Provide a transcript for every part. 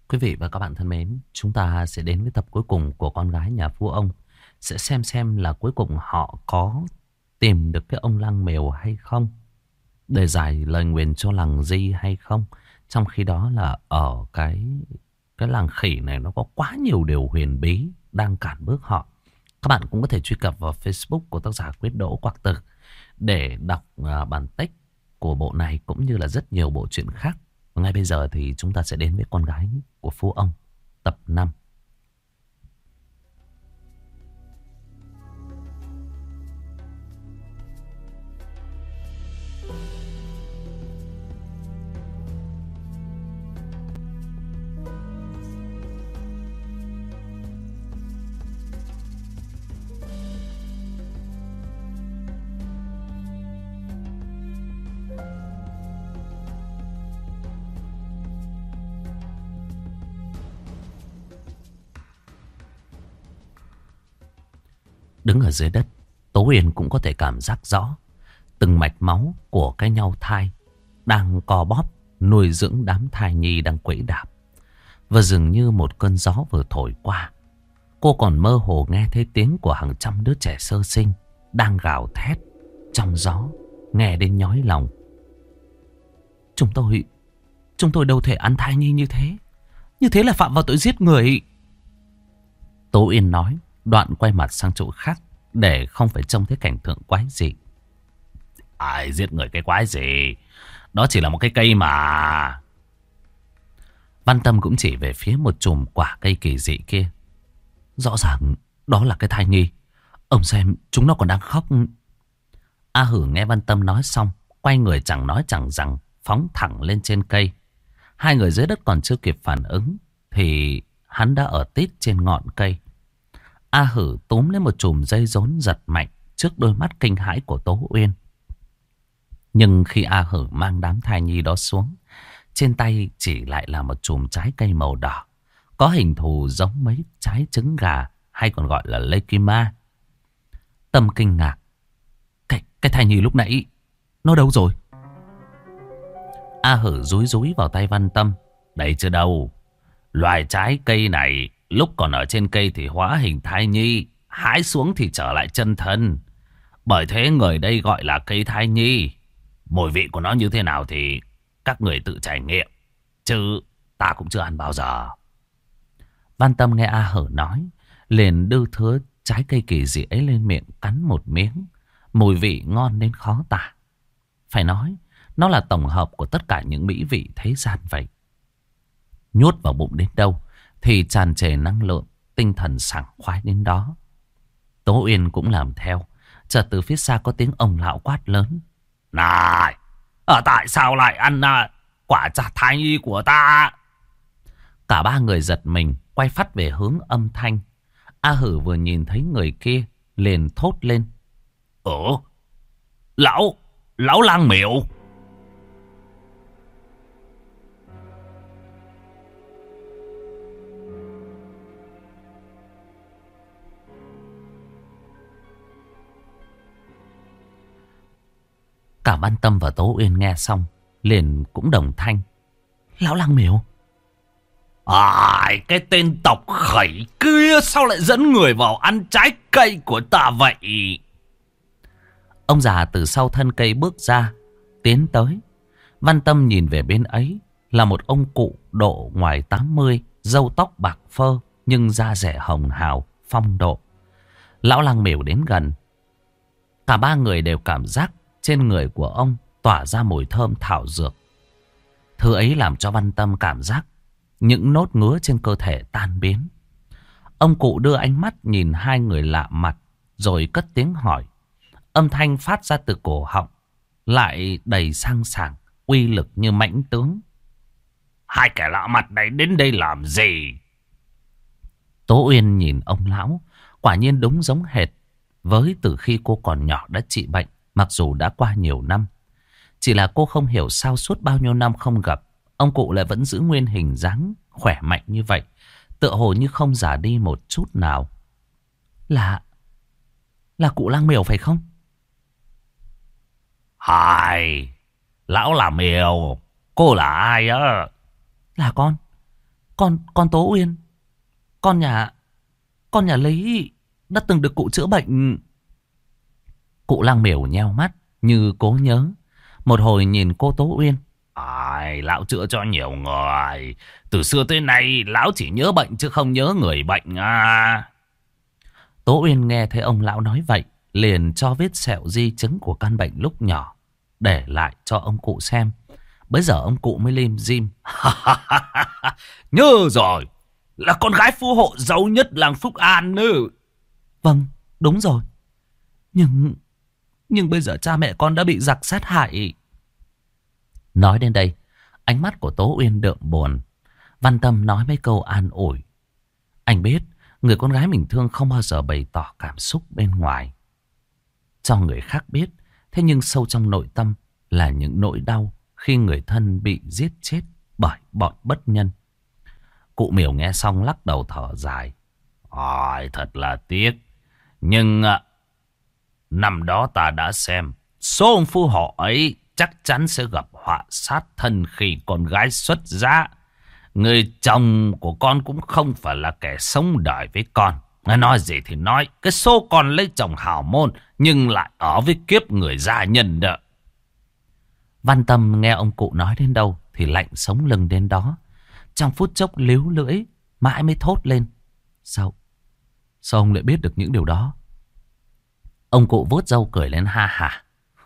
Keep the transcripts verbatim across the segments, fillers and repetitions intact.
Quý vị và các bạn thân mến, chúng ta sẽ đến với tập cuối cùng của con gái nhà phú ông. Sẽ xem xem là cuối cùng họ có tìm được cái ông lang mèo hay không, để giải lời nguyền cho làng Di hay không. Trong khi đó là ở cái cái làng khỉ này nó có quá nhiều điều huyền bí đang cản bước họ. Các bạn cũng có thể truy cập vào Facebook của tác giả Quyết Đỗ Quạc Tử để đọc uh, bản tích của bộ này cũng như là rất nhiều bộ truyện khác. Ngay bây giờ thì chúng ta sẽ đến với con gái của phú ông tập năm. Đứng ở dưới đất, Tố Uyên cũng có thể cảm giác rõ từng mạch máu của cái nhau thai đang co bóp nuôi dưỡng đám thai nhi đang quẫy đạp. Và dường như một cơn gió vừa thổi qua, cô còn mơ hồ nghe thấy tiếng của hàng trăm đứa trẻ sơ sinh đang gào thét trong gió, nghe đến nhói lòng. Chúng tôi, chúng tôi đâu thể ăn thai nhi như thế. Như thế là phạm vào tội giết người. Tố Uyên nói, đoạn quay mặt sang chỗ khác để không phải trông thấy cảnh tượng quái dị. Ai giết người cái quái gì? Đó chỉ là một cái cây mà. Văn Tâm cũng chỉ về phía một chùm quả cây kỳ dị kia. Rõ ràng đó là cái thai nhi. Ông xem, chúng nó còn đang khóc. A Hử nghe Văn Tâm nói xong, quay người chẳng nói chẳng rằng, phóng thẳng lên trên cây. Hai người dưới đất còn chưa kịp phản ứng thì hắn đã ở tít trên ngọn cây. A Hử túm lấy một chùm dây rốn giật mạnh trước đôi mắt kinh hãi của Tố Uyên. Nhưng khi A Hử mang đám thai nhi đó xuống, trên tay chỉ lại là một chùm trái cây màu đỏ, có hình thù giống mấy trái trứng gà, hay còn gọi là lekima. Tâm kinh ngạc. Cái, cái thai nhi lúc nãy, nó đâu rồi? A Hử rúi rúi vào tay Văn Tâm. Đây chưa đâu. Loài trái cây này lúc còn ở trên cây thì hóa hình thai nhi, hái xuống thì trở lại chân thân. Bởi thế người đây gọi là cây thai nhi. Mùi vị của nó như thế nào thì các người tự trải nghiệm, chứ ta cũng chưa ăn bao giờ. Văn Tâm nghe A Hử nói, liền đưa thứa trái cây kỳ dị ấy lên miệng cắn một miếng. Mùi vị ngon đến khó tả. Phải nói, nó là tổng hợp của tất cả những mỹ vị thế gian vậy. Nhốt vào bụng đến đâu thì tràn trề năng lượng, tinh thần sảng khoái đến đó. Tố Uyên cũng làm theo. Chợt từ phía xa có tiếng ông lão quát lớn. Này, ở tại sao lại ăn à, quả trà thai nhi của ta? Cả ba người giật mình, quay phắt về hướng âm thanh. A Hử vừa nhìn thấy người kia, liền thốt lên. Ủa, lão, lão lang miệu. Cả Văn Tâm và Tố Uyên nghe xong, liền cũng đồng thanh. Lão lang miểu. Ai, cái tên tộc khẩy kia sao lại dẫn người vào ăn trái cây của ta vậy? Ông già từ sau thân cây bước ra, tiến tới. Văn Tâm nhìn về bên ấy là một ông cụ độ ngoài tám mươi, râu tóc bạc phơ nhưng da rẻ hồng hào, phong độ. Lão lang miểu đến gần. Cả ba người đều cảm giác trên người của ông tỏa ra mùi thơm thảo dược. Thứ ấy làm cho Văn Tâm cảm giác những nốt ngứa trên cơ thể tan biến. Ông cụ đưa ánh mắt nhìn hai người lạ mặt, rồi cất tiếng hỏi. Âm thanh phát ra từ cổ họng, lại đầy sang sảng, uy lực như mãnh tướng. Hai kẻ lạ mặt này đến đây làm gì? Tố Uyên nhìn ông lão, quả nhiên đúng giống hệt với từ khi cô còn nhỏ đã trị bệnh. Mặc dù đã qua nhiều năm, chỉ là cô không hiểu sao suốt bao nhiêu năm không gặp, ông cụ lại vẫn giữ nguyên hình dáng khỏe mạnh như vậy, tựa hồ như không già đi một chút nào. Là Là cụ lang miểu phải không? Hai, lão là miểu. Cô là ai á? Là con Con, con Tố Uyên. Con nhà, con nhà Lý đã từng được cụ chữa bệnh. Cụ Lang Miểu nheo mắt như cố nhớ. Một hồi nhìn cô Tố Uyên. Ai, lão chữa cho nhiều người. Từ xưa tới nay lão chỉ nhớ bệnh chứ không nhớ người bệnh à. Tố Uyên nghe thấy ông lão nói vậy, liền cho vết sẹo di chứng của căn bệnh lúc nhỏ để lại cho ông cụ xem. Bây giờ ông cụ mới lim dim. Nhớ rồi, là con gái phú hộ giàu nhất làng Phúc An nữa. Vâng, đúng rồi. Nhưng Nhưng bây giờ cha mẹ con đã bị giặc sát hại. Nói đến đây, ánh mắt của Tố Uyên đượm buồn. Văn Tâm nói mấy câu an ủi. Anh biết người con gái mình thương không bao giờ bày tỏ cảm xúc bên ngoài cho người khác biết. Thế nhưng sâu trong nội tâm là những nỗi đau khi người thân bị giết chết bởi bọn bất nhân. Cụ Miểu nghe xong lắc đầu thở dài. Ôi, thật là tiếc. Nhưng năm đó ta đã xem, số ông phu họ ấy chắc chắn sẽ gặp họa sát thân khi con gái xuất giá. Người chồng của con cũng không phải là kẻ sống đời với con. Nói gì thì nói, cái số con lấy chồng hào môn nhưng lại ở với kiếp người gia nhân đó. Văn Tâm nghe ông cụ nói đến đâu thì lạnh sống lưng đến đó. Trong phút chốc líu lưỡi, mãi mới thốt lên. Sao? Sao ông lại biết được những điều đó? Ông cụ vuốt râu cười lên ha hả.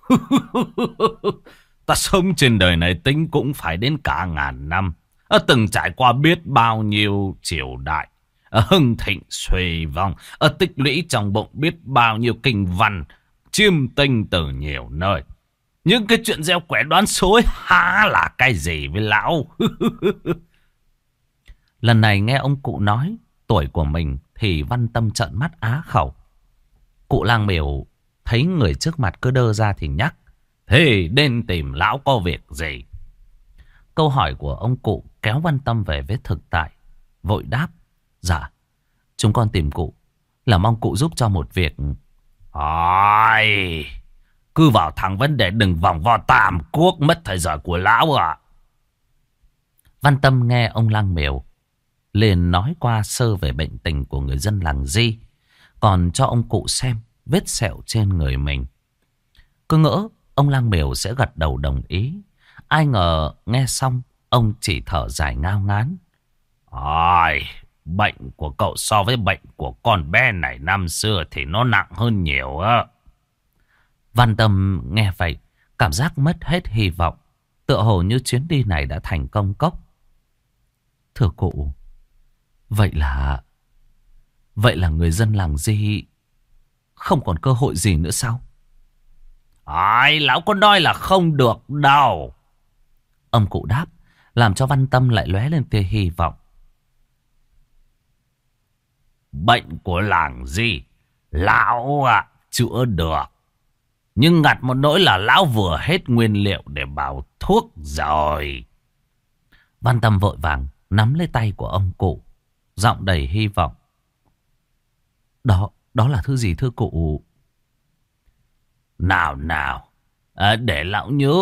Ta sống trên đời này tính cũng phải đến cả ngàn năm. Từng trải qua biết bao nhiêu triều đại, hưng thịnh xuề vong, tích lũy trong bụng biết bao nhiêu kinh văn, chiêm tinh từ nhiều nơi. Những cái chuyện gieo quẻ đoán số ấy há là cái gì với lão. Lần này nghe ông cụ nói tuổi của mình thì Văn Tâm trợn mắt á khẩu. Cụ Lang Miểu thấy người trước mặt cứ đơ ra thì nhắc. Thế nên tìm lão có việc gì? Câu hỏi của ông cụ kéo Văn Tâm về với thực tại. Vội đáp. Dạ, chúng con tìm cụ là mong cụ giúp cho một việc. Ôi, cứ vào thẳng vấn đề, đừng vòng vo tam quốc mất thời giờ của lão ạ. Văn Tâm nghe ông Lang Miểu liền nói qua sơ về bệnh tình của người dân làng Di, còn cho ông cụ xem vết sẹo trên người mình. Cứ ngỡ ông Lang Miểu sẽ gật đầu đồng ý. Ai ngờ nghe xong ông chỉ thở dài ngao ngán. Ôi, bệnh của cậu so với bệnh của con bé này năm xưa thì nó nặng hơn nhiều á. Văn Tâm nghe vậy cảm giác mất hết hy vọng. Tựa hồ như chuyến đi này đã thành công cốc. Thưa cụ, Vậy là... Vậy là người dân làng Di không còn cơ hội gì nữa sao? Ai, lão có nói là không được đâu. Ông cụ đáp, làm cho Văn Tâm lại lóe lên tia hy vọng. Bệnh của làng Di, lão à, chữa được. Nhưng ngặt một nỗi là lão vừa hết nguyên liệu để bào thuốc rồi. Văn Tâm vội vàng nắm lấy tay của ông cụ, giọng đầy hy vọng. Đó, đó là thứ gì thưa cụ? Nào nào, à, để lão nhớ.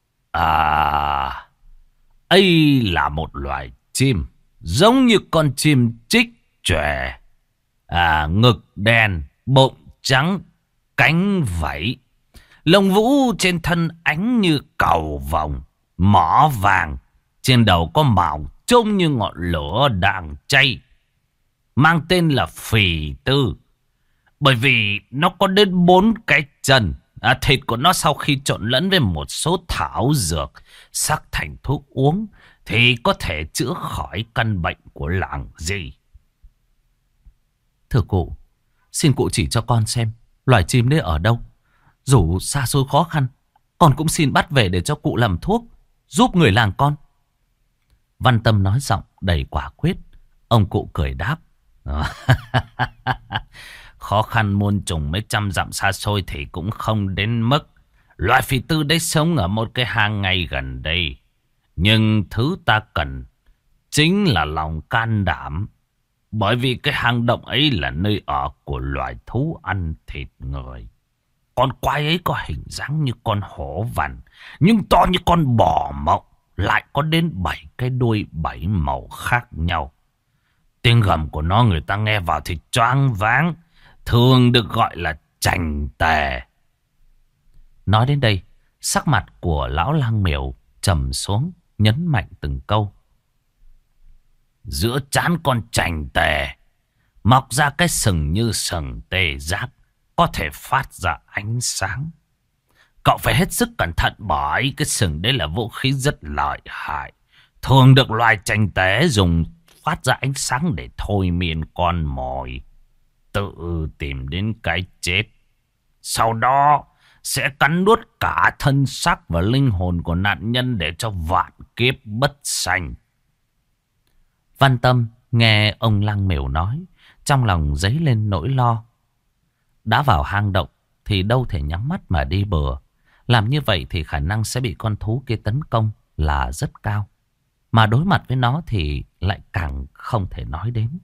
À, ấy là một loài chim, giống như con chim chích chòe. À, ngực đen, bụng trắng, cánh vảy, lông vũ trên thân ánh như cầu vồng, mỏ vàng, trên đầu có mào trông như ngọn lửa đang cháy. Mang tên là phì tư, bởi vì nó có đến bốn cái chân. À, thịt của nó sau khi trộn lẫn với một số thảo dược sắc thành thuốc uống thì có thể chữa khỏi căn bệnh của làng Di. Thưa cụ, xin cụ chỉ cho con xem loài chim đấy ở đâu. Dù xa xôi khó khăn, con cũng xin bắt về để cho cụ làm thuốc, giúp người làng con. Văn Tâm nói giọng đầy quả quyết. Ông cụ cười đáp. Khó khăn muôn trùng mấy trăm dặm xa xôi thì cũng không đến mức. Loài phì tư đấy sống ở một cái hang ngay gần đây. Nhưng thứ ta cần chính là lòng can đảm. Bởi vì cái hang động ấy là nơi ở của loài thú ăn thịt người. Con quái ấy có hình dáng như con hổ vằn, nhưng to như con bò mộng. lại có đến bảy cái đuôi bảy màu khác nhau. Tiếng gầm của nó người ta nghe vào thì choáng váng, thường được gọi là chành tề. Nói đến đây, sắc mặt của lão lang miểu trầm xuống, nhấn mạnh từng câu. Giữa trán con chành tề mọc ra cái sừng như sừng tê giác, có thể phát ra ánh sáng. Cậu phải hết sức cẩn thận, bởi cái sừng đấy là vũ khí rất lợi hại, thường được loài chành tề dùng phát ra ánh sáng để thôi miên con mồi tự tìm đến cái chết. Sau đó sẽ cắn nuốt cả thân xác và linh hồn của nạn nhân để cho vạn kiếp bất sanh. Văn Tâm nghe ông lang miểu nói, trong lòng dấy lên nỗi lo. Đã vào hang động thì đâu thể nhắm mắt mà đi bừa. Làm như vậy thì khả năng sẽ bị con thú kia tấn công là rất cao. Mà đối mặt với nó thì lại càng không thể nói đến.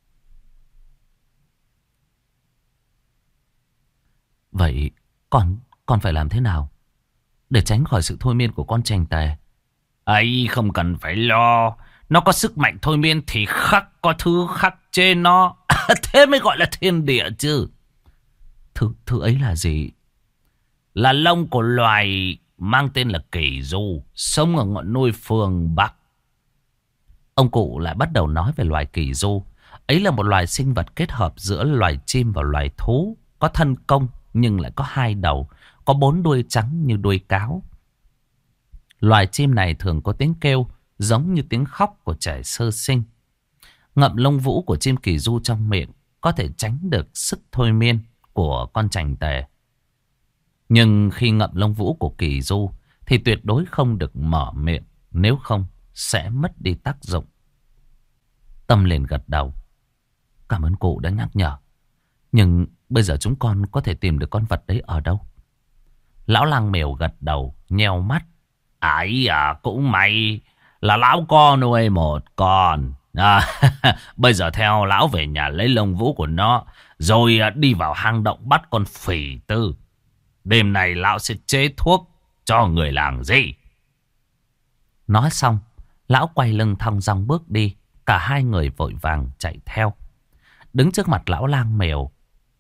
Vậy còn, còn phải làm thế nào để tránh khỏi sự thôi miên của con chành tề? Ấy, không cần phải lo. Nó có sức mạnh thôi miên thì khắc có thứ khắc trên nó. Thế mới gọi là thiên địa chứ. Thứ, thứ ấy là gì? Là lông của loài mang tên là kỳ du, sống ở ngọn núi phương Bắc. Ông cụ lại bắt đầu nói về loài kỳ du. Ấy là một loài sinh vật kết hợp giữa loài chim và loài thú, có thân công nhưng lại có hai đầu, có bốn đuôi trắng như đuôi cáo. Loài chim này thường có tiếng kêu giống như tiếng khóc của trẻ sơ sinh. Ngậm lông vũ của chim kỳ du trong miệng có thể tránh được sức thôi miên của con chành tề. Nhưng khi ngậm lông vũ của kỳ du thì tuyệt đối không được mở miệng, nếu không sẽ mất đi tác dụng. Tâm liền gật đầu. Cảm ơn cụ đã nhắc nhở. Nhưng bây giờ chúng con có thể tìm được con vật đấy ở đâu? Lão lang miểu gật đầu, nheo mắt. Ấy à, cũng may là lão có nuôi một con. À, bây giờ theo lão về nhà lấy lông vũ của nó, rồi đi vào hang động bắt con phỉ tư. Đêm này lão sẽ chế thuốc cho người làng gì. Nói xong, lão quay lưng thong dong bước đi. Cả hai người vội vàng chạy theo. Đứng trước mặt lão lang miểu,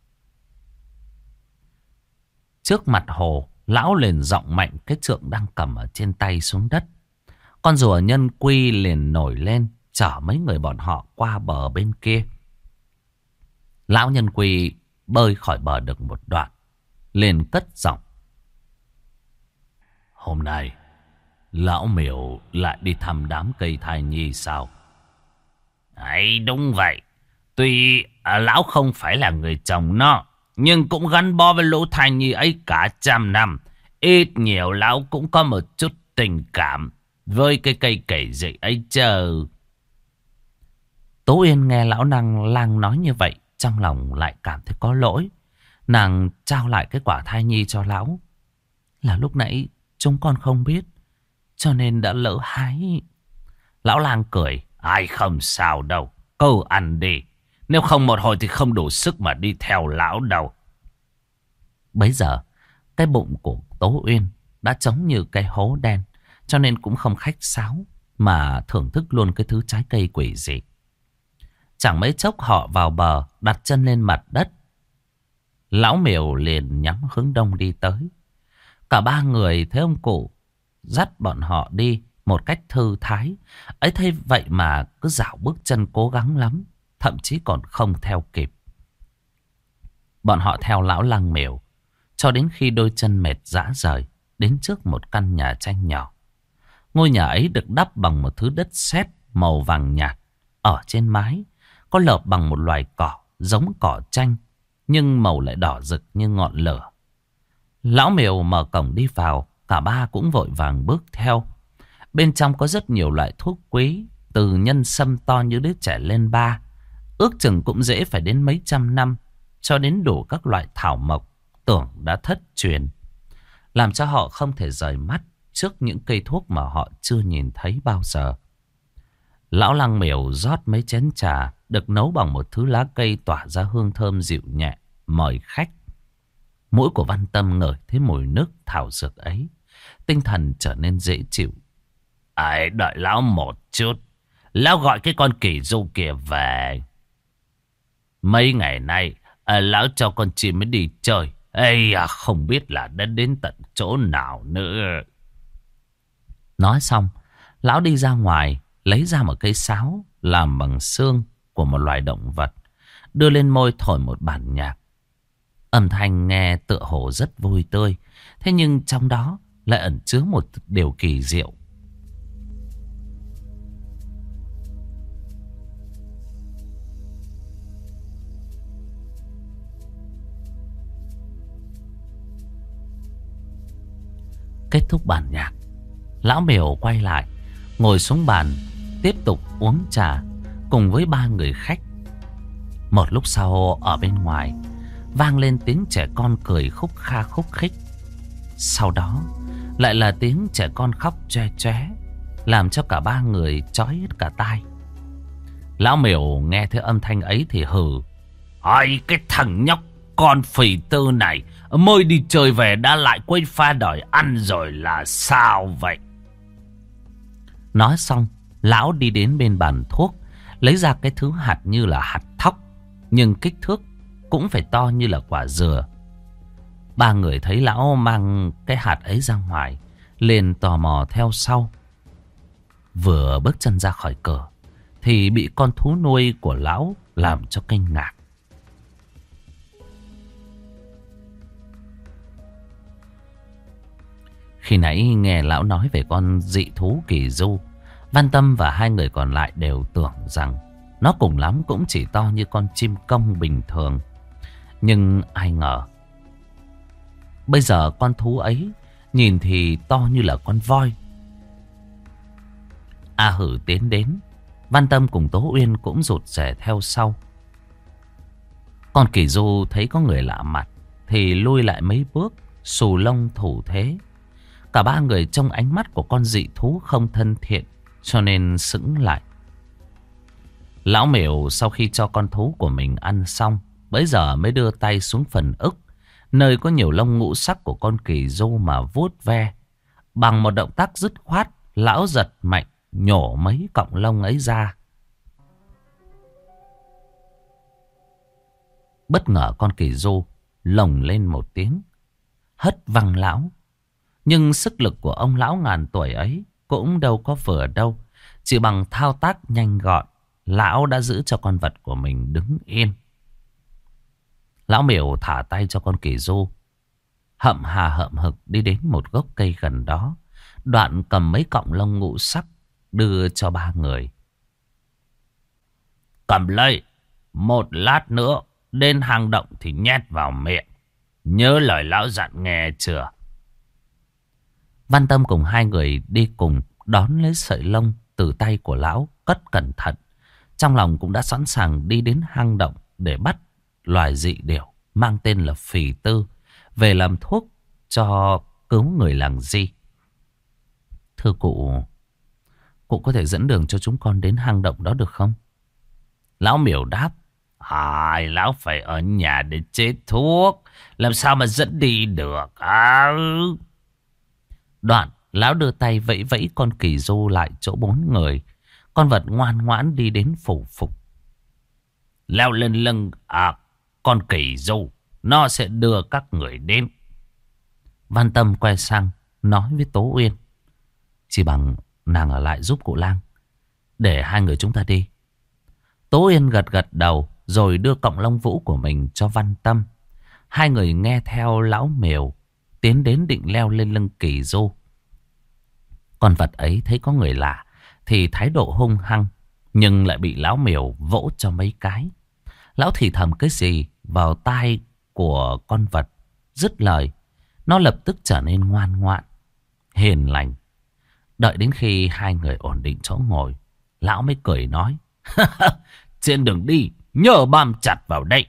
trước mặt hồ, lão liền giọng mạnh cái trượng đang cầm ở trên tay xuống đất. Con rùa nhân quy liền nổi lên, chở mấy người bọn họ qua bờ bên kia. Lão nhân quy bơi khỏi bờ được một đoạn, liền cất giọng. Hôm nay lão miểu lại đi thăm đám cây thai nhi sao? Ấy, đúng vậy. Tuy à, lão không phải là người chồng nó, nhưng cũng gắn bó với lũ thai nhi ấy cả trăm năm. Ít nhiều lão cũng có một chút tình cảm với cái cây cẩy dị ấy chờ. Tố Uyên nghe lão năng lang nói như vậy, trong lòng lại cảm thấy có lỗi. Nàng trao lại cái quả thai nhi cho lão. Là lúc nãy chúng con không biết, cho nên đã lỡ hái. Lão lang cười. Ai, không sao đâu, cứ ăn đi. Nếu không một hồi thì không đủ sức mà đi theo lão đâu. Bấy giờ cái bụng của Tố Uyên đã trống như cái hố đen, cho nên cũng không khách sáo mà thưởng thức luôn cái thứ trái cây quỷ dị. Chẳng mấy chốc họ vào bờ, đặt chân lên mặt đất. Lão miểu liền nhắm hướng đông đi tới. Cả ba người thấy ông cụ dắt bọn họ đi một cách thư thái. Ấy thế vậy mà cứ dạo bước chân cố gắng lắm, thậm chí còn không theo kịp. Bọn họ theo lão lang miểu cho đến khi đôi chân mệt rã rời, đến trước một căn nhà tranh nhỏ. Ngôi nhà ấy được đắp bằng một thứ đất sét màu vàng nhạt. Ở trên mái có lợp bằng một loài cỏ giống cỏ tranh, nhưng màu lại đỏ rực như ngọn lửa. Lão miểu mở cổng đi vào, cả ba cũng vội vàng bước theo. Bên trong có rất nhiều loại thuốc quý, từ nhân sâm to như đứa trẻ lên ba, ước chừng cũng dễ phải đến mấy trăm năm, cho đến đủ các loại thảo mộc tưởng đã thất truyền, làm cho họ không thể rời mắt trước những cây thuốc mà họ chưa nhìn thấy bao giờ. Lão lang miểu rót mấy chén trà được nấu bằng một thứ lá cây tỏa ra hương thơm dịu nhẹ, mời khách. Mũi của Văn Tâm ngửi thấy mùi nước thảo dược ấy, tinh thần trở nên dễ chịu. Ấy, đợi lão một chút. Lão gọi cái con kỳ du kia về. Mấy ngày nay, à, lão cho con chim mới đi chơi. Ây à, không biết là đã đến tận chỗ nào nữa. Nói xong, lão đi ra ngoài, lấy ra một cây sáo làm bằng xương của một loài động vật, đưa lên môi thổi một bản nhạc. Âm thanh nghe tựa hồ rất vui tươi, thế nhưng trong đó lại ẩn chứa một điều kỳ diệu. Kết thúc bản nhạc, lão Mèo quay lại, ngồi xuống bàn, tiếp tục uống trà cùng với ba người khách. Một lúc sau, ở bên ngoài vang lên tiếng trẻ con cười khúc kha khúc khích. Sau đó lại là tiếng trẻ con khóc choe choé, làm cho cả ba người chói hết cả tai. Lão Mèo nghe thấy âm thanh ấy thì hừ: "Ai, cái thằng nhóc con phì tư này mới đi chơi về đã lại quay pha đòi ăn rồi là sao vậy?" Nói xong, lão đi đến bên bàn thuốc, lấy ra cái thứ hạt như là hạt thóc, nhưng kích thước cũng phải to như là quả dừa. Ba người thấy lão mang cái hạt ấy ra ngoài, liền tò mò theo sau. Vừa bước chân ra khỏi cửa thì bị con thú nuôi của lão làm cho kinh ngạc. Khi nãy nghe lão nói về con dị thú kỳ du, Văn Tâm và hai người còn lại đều tưởng rằng nó cùng lắm cũng chỉ to như con chim công bình thường. Nhưng ai ngờ bây giờ con thú ấy nhìn thì to như là con voi. A Hử tiến đến, Văn Tâm cùng Tố Uyên cũng rụt rè theo sau. Con kỳ du thấy có người lạ mặt thì lui lại mấy bước, xù lông thủ thế. Cả ba người trong ánh mắt của con dị thú không thân thiện, cho nên sững lại. Lão Mèo sau khi cho con thú của mình ăn xong, bấy giờ mới đưa tay xuống phần ức, nơi có nhiều lông ngũ sắc của con kỳ du mà vuốt ve. Bằng một động tác dứt khoát, lão giật mạnh nhổ mấy cọng lông ấy ra. Bất ngờ con kỳ du lồng lên một tiếng, hất văng lão. Nhưng sức lực của ông lão ngàn tuổi ấy cũng đâu có vừa đâu. Chỉ bằng thao tác nhanh gọn, lão đã giữ cho con vật của mình đứng yên. Lão Mèo thả tay cho con kỳ du, hậm hà hậm hực đi đến một gốc cây gần đó, đoạn cầm mấy cọng lông ngũ sắc đưa cho ba người. "Cầm lấy, một lát nữa đến hang động thì nhét vào miệng. Nhớ lời lão dặn nghe chưa?" Văn Tâm cùng hai người đi cùng đón lấy sợi lông từ tay của lão, cất cẩn thận. Trong lòng cũng đã sẵn sàng đi đến hang động để bắt loài dị điểu mang tên là phì tư về làm thuốc cho cứu người làng Di. "Thưa cụ, cụ có thể dẫn đường cho chúng con đến hang động đó được không?" Lão Mèo đáp: "Ai, lão phải ở nhà để chế thuốc, làm sao mà dẫn đi được à?" Đoạn lão đưa tay vẫy vẫy con kỳ du lại chỗ bốn người. Con vật ngoan ngoãn đi đến phủ phục, leo lên lưng à, con kỳ du, nó sẽ đưa các người đến. Văn Tâm quay sang nói với Tố Uyên: "Chỉ bằng nàng ở lại giúp cụ Lang, để hai người chúng ta đi." Tố Uyên gật gật đầu rồi đưa cọng lông vũ của mình cho Văn Tâm. Hai người nghe theo lão Mèo tiến đến định leo lên lưng kỳ du. Con vật ấy thấy có người lạ thì thái độ hung hăng, nhưng lại bị lão Mèo vỗ cho mấy cái. Lão thì thầm cái gì vào tai của con vật, dứt lời nó lập tức trở nên ngoan ngoãn, hiền lành. Đợi đến khi hai người ổn định chỗ ngồi, lão mới cười nói: "Trên đường đi nhớ bám chặt vào đây."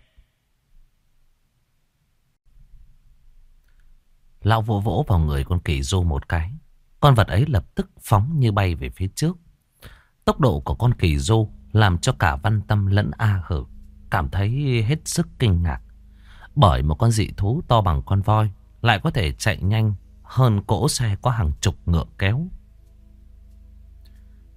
Lão vỗ vỗ vào người con kỳ du một cái. Con vật ấy lập tức phóng như bay về phía trước. Tốc độ của con kỳ du làm cho cả Văn Tâm lẫn A Hử cảm thấy hết sức kinh ngạc. Bởi một con dị thú to bằng con voi lại có thể chạy nhanh hơn cỗ xe có hàng chục ngựa kéo.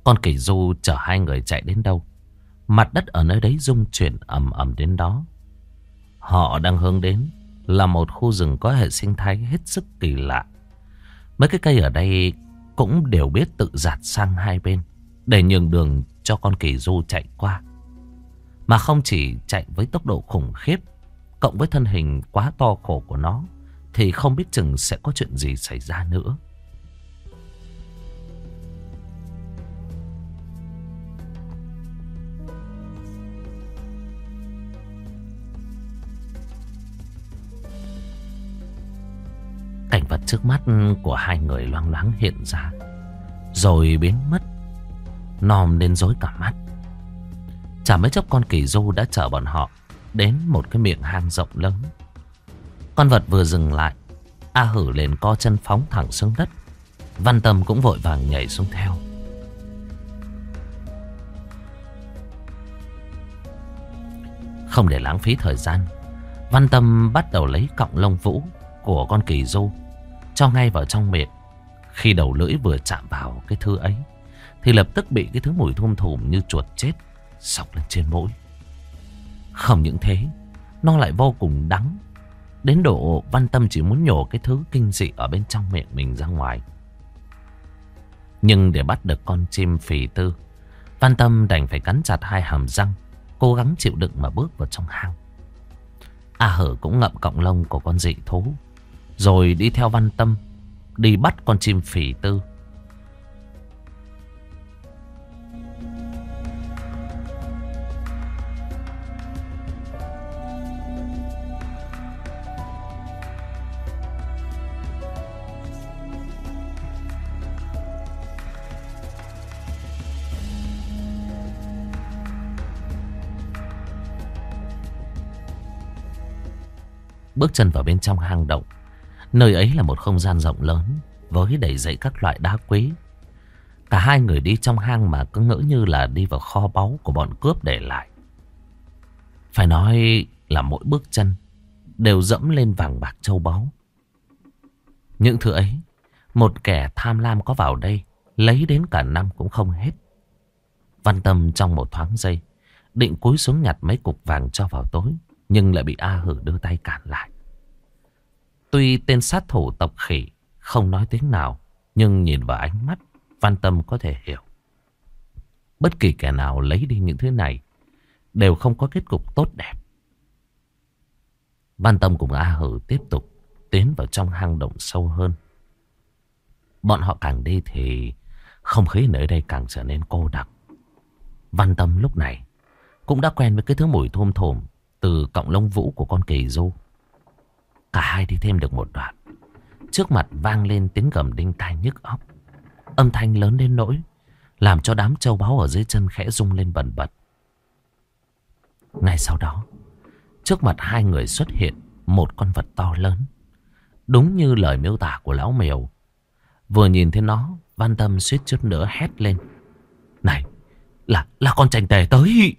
Con kỳ du chở hai người chạy đến đâu, mặt đất ở nơi đấy rung chuyển ầm ầm đến đó. Họ đang hướng đến là một khu rừng có hệ sinh thái hết sức kỳ lạ. Mấy cái cây ở đây cũng đều biết tự dạt sang hai bên để nhường đường cho con kỳ du chạy qua. Mà không chỉ chạy với tốc độ khủng khiếp, cộng với thân hình quá to khổ của nó, thì không biết chừng sẽ có chuyện gì xảy ra nữa. Cảnh vật trước mắt của hai người loang loáng hiện ra, rồi biến mất, nòm đến rối cả mắt. Chả mấy chốc con kỳ du đã chở bọn họ đến một cái miệng hang rộng lớn. Con vật vừa dừng lại, A Hử liền co chân phóng thẳng xuống đất. Văn Tâm cũng vội vàng nhảy xuống theo. Không để lãng phí thời gian, Văn Tâm bắt đầu lấy cọng lông vũ của con kỳ du cho ngay vào trong miệng. Khi đầu lưỡi vừa chạm vào cái thứ ấy thì lập tức bị cái thứ mùi thum thùm như chuột chết xộc lên trên mũi. Không những thế, nó lại vô cùng đắng, đến độ Văn Tâm chỉ muốn nhổ cái thứ kinh dị ở bên trong miệng mình ra ngoài. Nhưng để bắt được con chim phì tư, Văn Tâm đành phải cắn chặt hai hàm răng, cố gắng chịu đựng mà bước vào trong hang. A Hở cũng ngậm cọng lông của con dị thú, rồi đi theo Văn Tâm đi bắt con chim phì tư. Bước chân vào bên trong hang động. Nơi ấy là một không gian rộng lớn với đầy dãy các loại đá quý. Cả hai người đi trong hang mà cứ ngỡ như là đi vào kho báu của bọn cướp để lại. Phải nói là mỗi bước chân đều dẫm lên vàng bạc châu báu. Những thứ ấy, một kẻ tham lam có vào đây lấy đến cả năm cũng không hết. Văn Tâm trong một thoáng giây định cúi xuống nhặt mấy cục vàng cho vào tối, nhưng lại bị A Hử đưa tay cản lại. Tuy tên sát thủ tộc khỉ không nói tiếng nào, nhưng nhìn vào ánh mắt, Văn Tâm có thể hiểu. Bất kỳ kẻ nào lấy đi những thứ này đều không có kết cục tốt đẹp. Văn Tâm cùng A Hử tiếp tục tiến vào trong hang động sâu hơn. Bọn họ càng đi thì không khí nơi đây càng trở nên cô đặc. Văn Tâm lúc này cũng đã quen với cái thứ mùi thum thùm từ cọng lông vũ của con kỳ du. Cả hai đi thêm được một đoạn, trước mặt vang lên tiếng gầm đinh tai nhức óc. Âm thanh lớn đến nỗi làm cho đám châu báu ở dưới chân khẽ rung lên bần bật. Ngay sau đó, trước mặt hai người xuất hiện một con vật to lớn, đúng như lời miêu tả của lão Mèo. Vừa nhìn thấy nó, Văn Tâm suýt chút nữa hét lên: "Này, là là con chành tề tới!"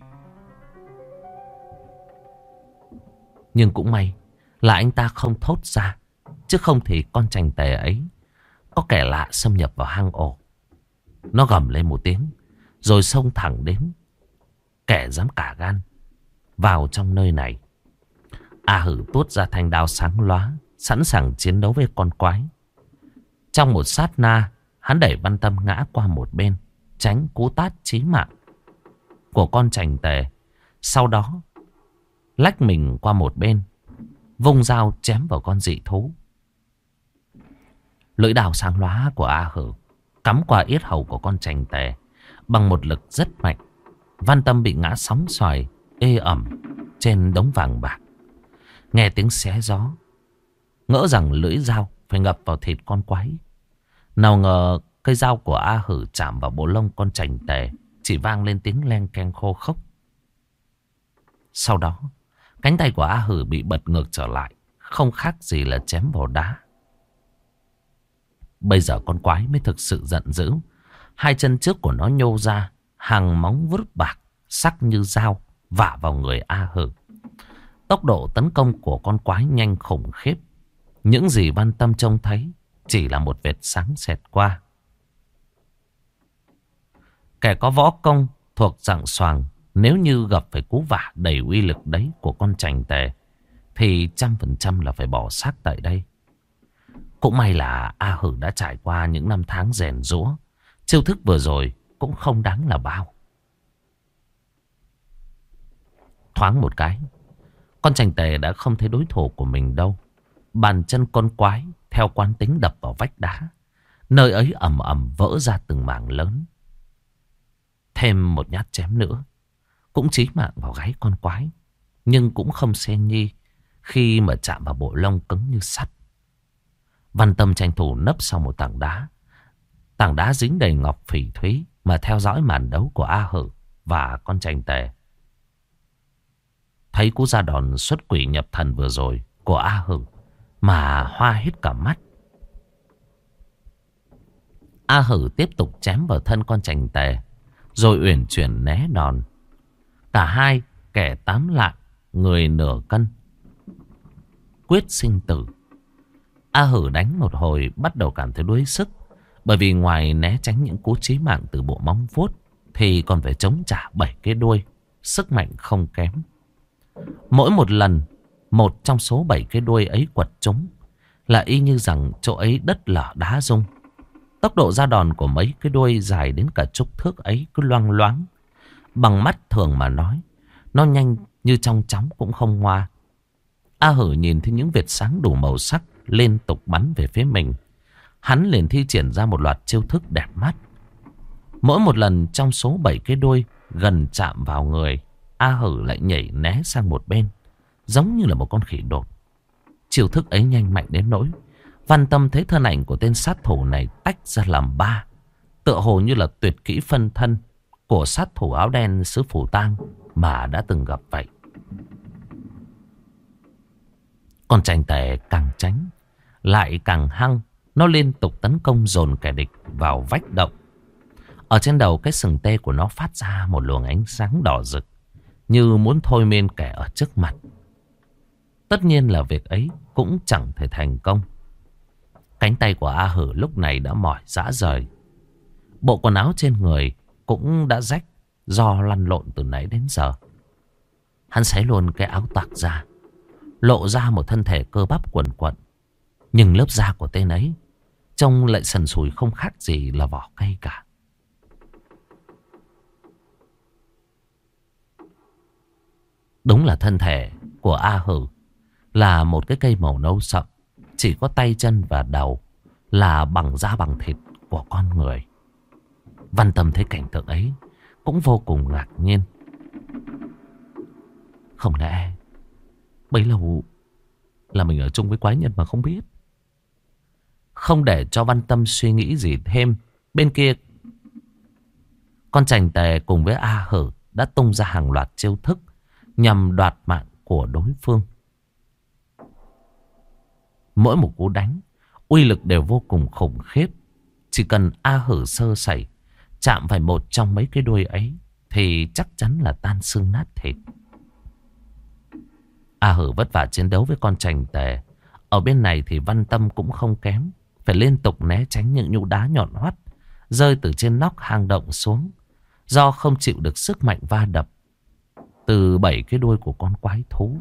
Nhưng cũng may là anh ta không thốt ra, chứ không thì con chành tề ấy có kẻ lạ xâm nhập vào hang ổ. Nó gầm lên một tiếng, rồi xông thẳng đến kẻ dám cả gan vào trong nơi này. A Hử tuốt ra thanh đao sáng lóa, sẵn sàng chiến đấu với con quái. Trong một sát na, hắn đẩy Văn Tâm ngã qua một bên, tránh cú tát chí mạng của con chành tề. Sau đó lách mình qua một bên, vung dao chém vào con dị thú. Lưỡi đao sáng lóa của A Hử cắm qua yết hầu của con chành tề bằng một lực rất mạnh. Văn Tâm bị ngã sóng xoài ê ẩm trên đống vàng bạc. Nghe tiếng xé gió, ngỡ rằng lưỡi dao phải ngập vào thịt con quái. Nào ngờ cây dao của A Hử chạm vào bộ lông con chành tề, chỉ vang lên tiếng len keng khô khốc. Sau đó, cánh tay của A Hử bị bật ngược trở lại, không khác gì là chém vào đá. Bây giờ con quái mới thực sự giận dữ. Hai chân trước của nó nhô ra, hàng móng vuốt bạc sắc như dao vả vào người A Hử. Tốc độ tấn công của con quái nhanh khủng khiếp. Những gì Văn Tâm trông thấy chỉ là một vệt sáng xẹt qua. Kẻ có võ công thuộc dạng xoàng, nếu như gặp phải cú vả đầy uy lực đấy của con trành tề, thì trăm phần trăm là phải bỏ xác tại đây. Cũng may là A Hử đã trải qua những năm tháng rèn giũa, chiêu thức vừa rồi cũng không đáng là bao. Thoáng một cái, con trành tề đã không thấy đối thủ của mình đâu. Bàn chân con quái theo quán tính đập vào vách đá, nơi ấy ầm ầm vỡ ra từng mảng lớn. Thêm một nhát chém nữa cũng chí mạng vào gáy con quái, nhưng cũng không xen nhi khi mà chạm vào bộ lông cứng như sắt. Văn Tâm tranh thủ nấp sau một tảng đá. Tảng đá dính đầy ngọc phỉ thúy mà theo dõi màn đấu của A Hử và con trành tề. Thấy cú ra đòn xuất quỷ nhập thần vừa rồi của A Hử mà hoa hết cả mắt. A Hử tiếp tục chém vào thân con trành tề, rồi uyển chuyển né đòn. Cả hai kẻ tám lạng, người nửa cân, quyết sinh tử. A Hử đánh một hồi bắt đầu cảm thấy đuối sức, bởi vì ngoài né tránh những cú chí mạng từ bộ móng vuốt thì còn phải chống trả bảy cái đuôi, sức mạnh không kém. Mỗi một lần một trong số bảy cái đuôi ấy quật trúng là y như rằng chỗ ấy đất lở đá rung. Tốc độ ra đòn của mấy cái đuôi dài đến cả chục thước ấy cứ loang loáng. Bằng mắt thường mà nói, nó nhanh như trong chóng cũng không ngoa. A Hử nhìn thấy những vệt sáng đủ màu sắc liên tục bắn về phía mình. Hắn liền thi triển ra một loạt chiêu thức đẹp mắt. Mỗi một lần trong số bảy cái đuôi gần chạm vào người, A Hử lại nhảy né sang một bên, giống như là một con khỉ đột. Chiêu thức ấy nhanh mạnh đến nỗi Văn Tâm thấy thân ảnh của tên sát thủ này tách ra làm ba, tựa hồ như là tuyệt kỹ phân thân của sát thủ áo đen xứ Phủ Tang mà đã từng gặp vậy. Con trành tề càng tránh lại càng hăng, nó liên tục tấn công dồn kẻ địch vào vách động. Ở trên đầu cái sừng tê của nó phát ra một luồng ánh sáng đỏ rực, như muốn thôi miên kẻ ở trước mặt. Tất nhiên là việc ấy cũng chẳng thể thành công. Cánh tay của A Hử lúc này đã mỏi rã rời. Bộ quần áo trên người cũng đã rách do lăn lộn từ nãy đến giờ. Hắn xé luôn cái áo toạc ra, lộ ra một thân thể cơ bắp quần quận. Nhưng lớp da của tên ấy trông lại sần sùi không khác gì là vỏ cây cả. Đúng là thân thể của A Hử là một cái cây màu nâu sậm, chỉ có tay chân và đầu là bằng da bằng thịt của con người. Văn Tâm thấy cảnh tượng ấy cũng vô cùng ngạc nhiên. Không lẽ bấy lâu là mình ở chung với quái nhân mà không biết? Không để cho Văn Tâm suy nghĩ gì thêm, bên kia con trành tề cùng với A Hử đã tung ra hàng loạt chiêu thức nhằm đoạt mạng của đối phương. Mỗi một cú đánh uy lực đều vô cùng khủng khiếp. Chỉ cần A Hử sơ sẩy chạm phải một trong mấy cái đuôi ấy thì chắc chắn là tan xương nát thịt. A Hử vất vả chiến đấu với con trành tề. Ở bên này thì Văn Tâm cũng không kém, phải liên tục né tránh những nhũ đá nhọn hoắt rơi từ trên nóc hang động xuống, do không chịu được sức mạnh va đập từ bảy cái đuôi của con quái thú.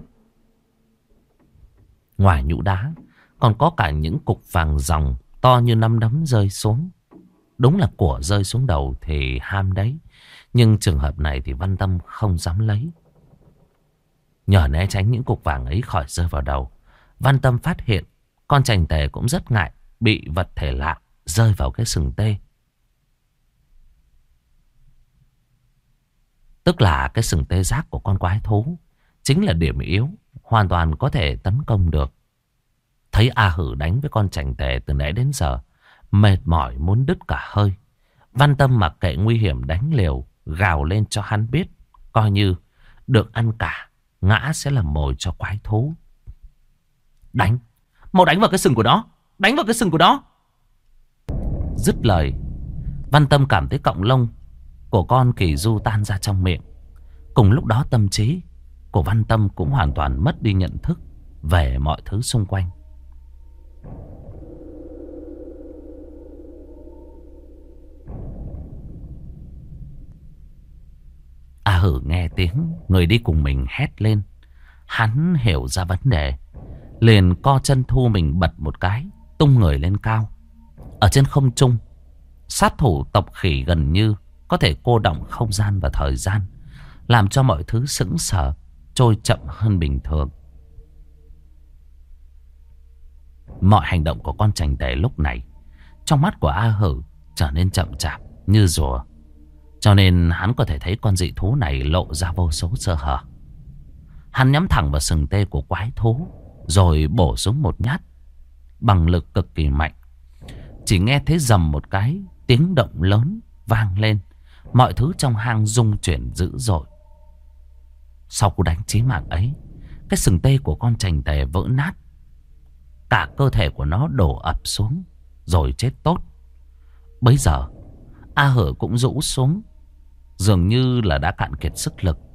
Ngoài nhũ đá còn có cả những cục vàng ròng to như nắm đấm rơi xuống. Đúng là của rơi xuống đầu thì ham đấy, nhưng trường hợp này thì Văn Tâm không dám lấy. Nhờ né tránh những cục vàng ấy khỏi rơi vào đầu, Văn Tâm phát hiện con trành tề cũng rất ngại bị vật thể lạ rơi vào cái sừng tê. Tức là cái sừng tê giác của con quái thú chính là điểm yếu, hoàn toàn có thể tấn công được. Thấy A Hử đánh với con trành tề từ nãy đến giờ mệt mỏi muốn đứt cả hơi, Văn Tâm mặc kệ nguy hiểm đánh liều, gào lên cho hắn biết, coi như được ăn cả, ngã sẽ là mồi cho quái thú. Đánh, mau đánh vào cái sừng của nó, đánh vào cái sừng của nó. Dứt lời, Văn Tâm cảm thấy cọng lông của con kỳ du tan ra trong miệng. Cùng lúc đó tâm trí của Văn Tâm cũng hoàn toàn mất đi nhận thức về mọi thứ xung quanh. Hử nghe tiếng người đi cùng mình hét lên. Hắn hiểu ra vấn đề, liền co chân thu mình bật một cái, tung người lên cao. Ở trên không trung, sát thủ tộc khỉ gần như có thể cô đọng không gian và thời gian, làm cho mọi thứ sững sờ, trôi chậm hơn bình thường. Mọi hành động của con trành tề lúc này trong mắt của A Hử trở nên chậm chạp như rùa, cho nên hắn có thể thấy con dị thú này lộ ra vô số sơ hở. Hắn nhắm thẳng vào sừng tê của quái thú, rồi bổ xuống một nhát bằng lực cực kỳ mạnh. Chỉ nghe thấy rầm một cái, tiếng động lớn vang lên, mọi thứ trong hang rung chuyển dữ dội. Sau cú đánh chí mạng ấy, cái sừng tê của con trành tề vỡ nát, cả cơ thể của nó đổ ập xuống rồi chết tốt. Bấy giờ A Hử cũng rũ xuống, dường như là đã cạn kiệt sức lực.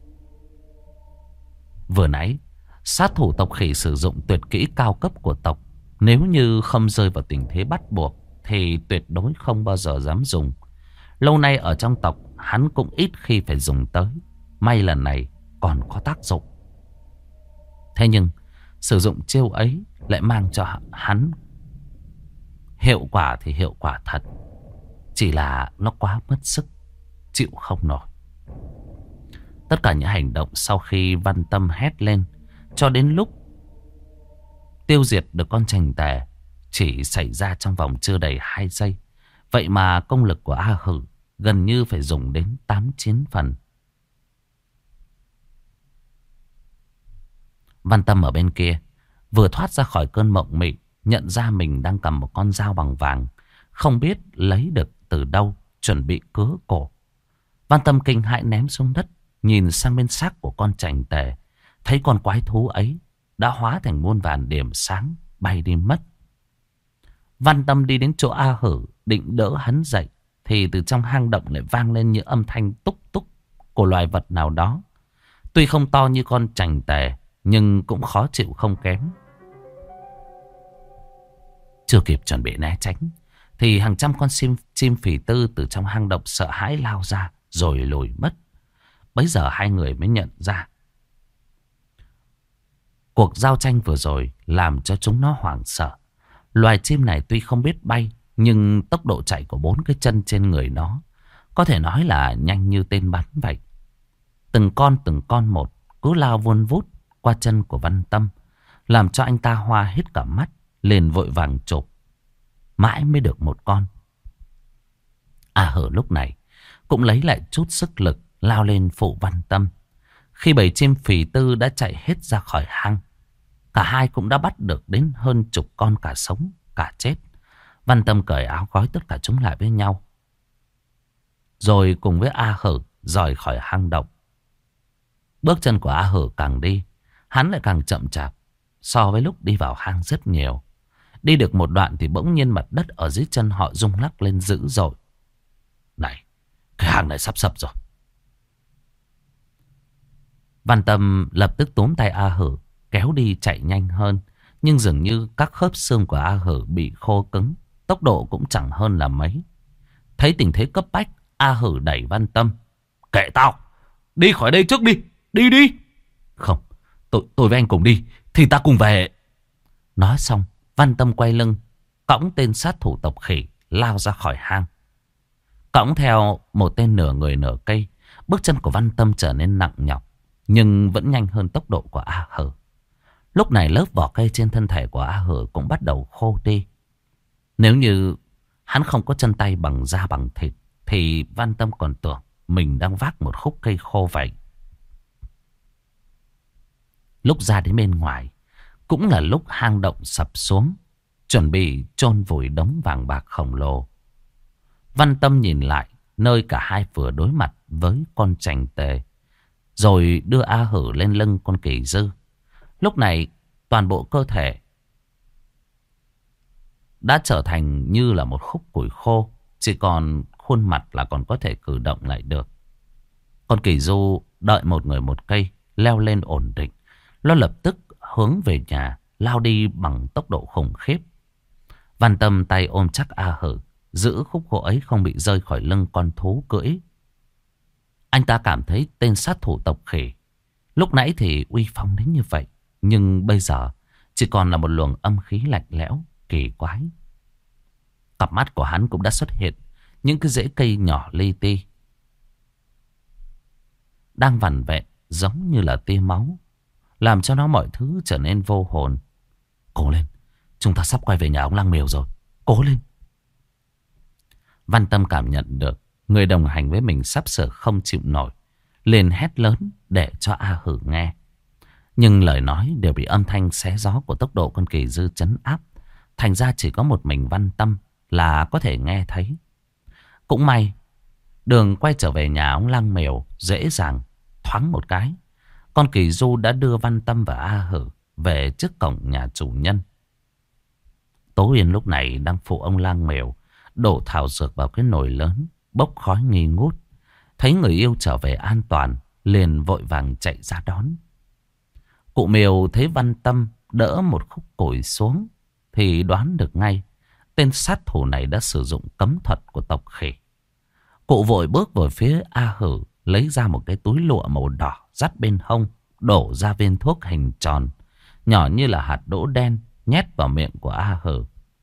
Vừa nãy sát thủ tộc khỉ sử dụng tuyệt kỹ cao cấp của tộc, nếu như không rơi vào tình thế bắt buộc thì tuyệt đối không bao giờ dám dùng. Lâu nay ở trong tộc hắn cũng ít khi phải dùng tới, may lần này còn có tác dụng. Thế nhưng sử dụng chiêu ấy lại mang cho hắn hiệu quả thì hiệu quả thật, chỉ là nó quá mất sức, chịu không nổi. Tất cả những hành động sau khi Văn Tâm hét lên cho đến lúc tiêu diệt được con trành tề chỉ xảy ra trong vòng chưa đầy hai giây. Vậy mà công lực của A Hử gần như phải dùng đến tám chín phần. Văn Tâm ở bên kia vừa thoát ra khỏi cơn mộng mị, nhận ra mình đang cầm một con dao bằng vàng, không biết lấy được từ đâu, chuẩn bị cứa cổ. Văn Tâm kinh hãi ném xuống đất, nhìn sang bên xác của con trành tề, thấy con quái thú ấy đã hóa thành muôn vàn điểm sáng bay đi mất. Văn Tâm đi đến chỗ A Hử định đỡ hắn dậy, thì từ trong hang động lại vang lên những âm thanh túc túc của loài vật nào đó. Tuy không to như con trành tề, nhưng cũng khó chịu không kém. Chưa kịp chuẩn bị né tránh, thì hàng trăm con chim, chim phì tư từ trong hang động sợ hãi lao ra rồi lùi mất. Bấy giờ hai người mới nhận ra cuộc giao tranh vừa rồi làm cho chúng nó hoảng sợ. Loài chim này tuy không biết bay, nhưng tốc độ chạy của bốn cái chân trên người nó có thể nói là nhanh như tên bắn vậy. Từng con từng con một cứ lao vun vút qua chân của Văn Tâm, làm cho anh ta hoa hết cả mắt, liền vội vàng chộp. Mãi mới được một con. A Hử lúc này cũng lấy lại chút sức lực, lao lên phụ Văn Tâm. Khi bầy chim phì tư đã chạy hết ra khỏi hang, cả hai cũng đã bắt được đến hơn chục con cả sống cả chết. Văn Tâm cởi áo gói tất cả chúng lại với nhau, rồi cùng với A Hử rời khỏi hang động. Bước chân của A Hử càng đi, hắn lại càng chậm chạp so với lúc đi vào hang rất nhiều. Đi được một đoạn thì bỗng nhiên mặt đất ở dưới chân họ rung lắc lên dữ dội. Này, cái hang này sắp sập rồi. Văn Tâm lập tức túm tay A Hử kéo đi chạy nhanh hơn. Nhưng dường như các khớp xương của A Hử bị khô cứng, tốc độ cũng chẳng hơn là mấy. Thấy tình thế cấp bách, A Hử đẩy Văn Tâm. Kệ tao, đi khỏi đây trước đi, đi đi. Không, tôi, tôi với anh cùng đi, thì ta cùng về. Nói xong, Văn Tâm quay lưng, cõng tên sát thủ tộc khỉ lao ra khỏi hang. Cõng theo một tên nửa người nửa cây, bước chân của Văn Tâm trở nên nặng nhọc, nhưng vẫn nhanh hơn tốc độ của A Hử. Lúc này lớp vỏ cây trên thân thể của A Hử cũng bắt đầu khô đi. Nếu như hắn không có chân tay bằng da bằng thịt, thì Văn Tâm còn tưởng mình đang vác một khúc cây khô vậy. Lúc ra đến bên ngoài, cũng là lúc hang động sập xuống, chuẩn bị chôn vùi đống vàng bạc khổng lồ. Văn Tâm nhìn lại nơi cả hai vừa đối mặt với con trành tề, rồi đưa A Hử lên lưng con kỳ dư. Lúc này toàn bộ cơ thể đã trở thành như là một khúc củi khô, chỉ còn khuôn mặt là còn có thể cử động lại được. Con kỳ du đợi một người một cây leo lên ổn định, nó lập tức hướng về nhà, lao đi bằng tốc độ khủng khiếp. Văn Tâm tay ôm chắc A Hử, giữ khúc gỗ ấy không bị rơi khỏi lưng con thú cưỡi. Anh ta cảm thấy tên sát thủ tộc khỉ lúc nãy thì uy phong đến như vậy, nhưng bây giờ chỉ còn là một luồng âm khí lạnh lẽo, kỳ quái. Cặp mắt của hắn cũng đã xuất hiện những cái rễ cây nhỏ li ti, đang vằn vẹn giống như là tia máu, làm cho nó mọi thứ trở nên vô hồn. Cố lên, chúng ta sắp quay về nhà ông Lăng Mèo rồi. Cố lên. Văn Tâm cảm nhận được người đồng hành với mình sắp sửa không chịu nổi, liền hét lớn để cho A Hử nghe. Nhưng lời nói đều bị âm thanh xé gió của tốc độ con kỳ dư trấn áp, thành ra chỉ có một mình Văn Tâm là có thể nghe thấy. Cũng may đường quay trở về nhà ông Lăng Mèo dễ dàng, thoáng một cái con kỳ du đã đưa Văn Tâm và A Hử về trước cổng nhà chủ nhân. Tố Uyên lúc này đang phụ ông Lăng Mèo đổ thảo dược vào cái nồi lớn bốc khói nghi ngút. Thấy người yêu trở về an toàn, liền vội vàng chạy ra đón. Cụ Mèo thấy Văn Tâm đỡ một khúc củi xuống thì đoán được ngay tên sát thủ này đã sử dụng cấm thuật của tộc khỉ. Cụ vội bước về phía A Hử, lấy ra một cái túi lụa màu đỏ dắt bên hông, đổ ra viên thuốc hình tròn nhỏ như là hạt đỗ đen, nhét vào miệng của A Hử.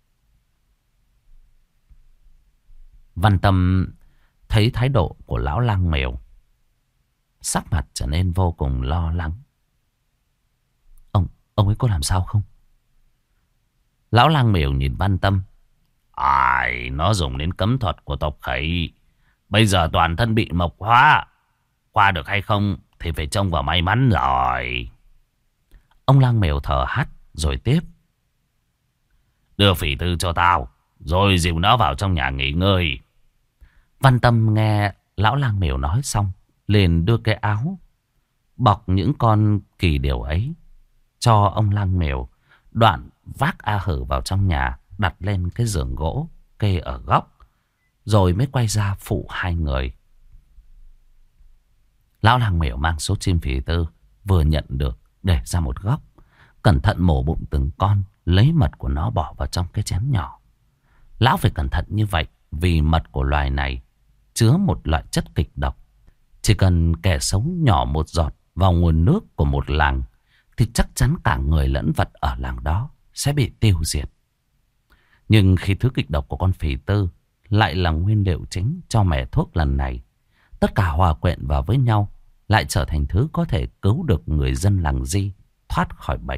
Văn Tâm thấy thái độ của lão Lăng Mèo, sắc mặt trở nên vô cùng lo lắng. Ông, ông ấy có làm sao không? Lão Lăng Mèo nhìn Văn Tâm. Ai, nó dùng đến cấm thuật của tộc khỉ. Bây giờ toàn thân bị mộc hóa. Qua được hay không thì phải trông vào may mắn rồi. Ông Lăng Mèo thở hắt rồi tiếp. Đưa phỉ tư cho tao, rồi dìu nó vào trong nhà nghỉ ngơi. Văn Tâm nghe lão Lăng Mèo nói xong, liền đưa cái áo bọc những con kỳ điều ấy cho ông Lăng Mèo, đoạn vác A Hử vào trong nhà, đặt lên cái giường gỗ kê ở góc, rồi mới quay ra phụ hai người. Lão Lăng Mèo mang số chim phỉ tư vừa nhận được để ra một góc, cẩn thận mổ bụng từng con, lấy mật của nó bỏ vào trong cái chén nhỏ. Lão phải cẩn thận như vậy vì mật của loài này chứa một loại chất kịch độc. Chỉ cần kẻ xấu nhỏ một giọt vào nguồn nước của một làng thì chắc chắn cả người lẫn vật ở làng đó sẽ bị tiêu diệt. Nhưng khi thứ kịch độc của con phỉ tư lại là nguyên liệu chính cho mẻ thuốc lần này, tất cả hòa quyện vào với nhau lại trở thành thứ có thể cứu được người dân làng Di thoát khỏi bệnh.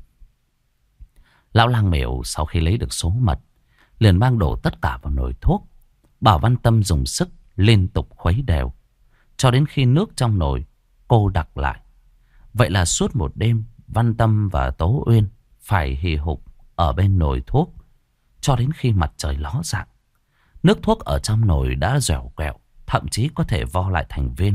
Lão Lăng Mèo sau khi lấy được số mật, liền mang đổ tất cả vào nồi thuốc, bảo Văn Tâm dùng sức liên tục khuấy đều cho đến khi nước trong nồi cô đặc lại. Vậy là suốt một đêm, Văn Tâm và Tố Uyên phải hì hục ở bên nồi thuốc cho đến khi mặt trời ló dạng. Nước thuốc ở trong nồi đã dẻo quẹo, thậm chí có thể vo lại thành viên.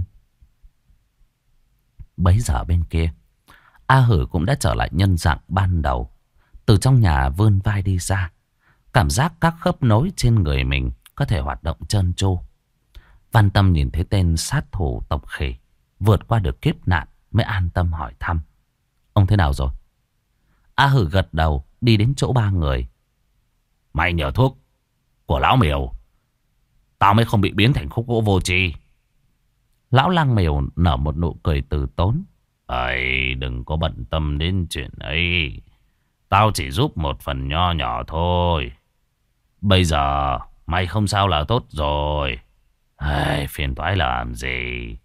Bấy giờ bên kia, A Hử cũng đã trở lại nhân dạng ban đầu. Từ trong nhà vươn vai đi ra, cảm giác các khớp nối trên người mình có thể hoạt động trơn tru. Văn Tâm nhìn thấy tên sát thủ tộc khỉ vượt qua được kiếp nạn mới an tâm hỏi thăm. Ông thế nào rồi? A Hử gật đầu đi đến chỗ ba người. Mày nhờ thuốc của lão Mèo, tao mới không bị biến thành khúc gỗ vô tri. Lão Lăng Mèo nở một nụ cười từ tốn. Ây, đừng có bận tâm đến chuyện ấy. Tao chỉ giúp một phần nho nhỏ thôi. Bây giờ mày không sao là tốt rồi. Ai, phiền toái làm gì?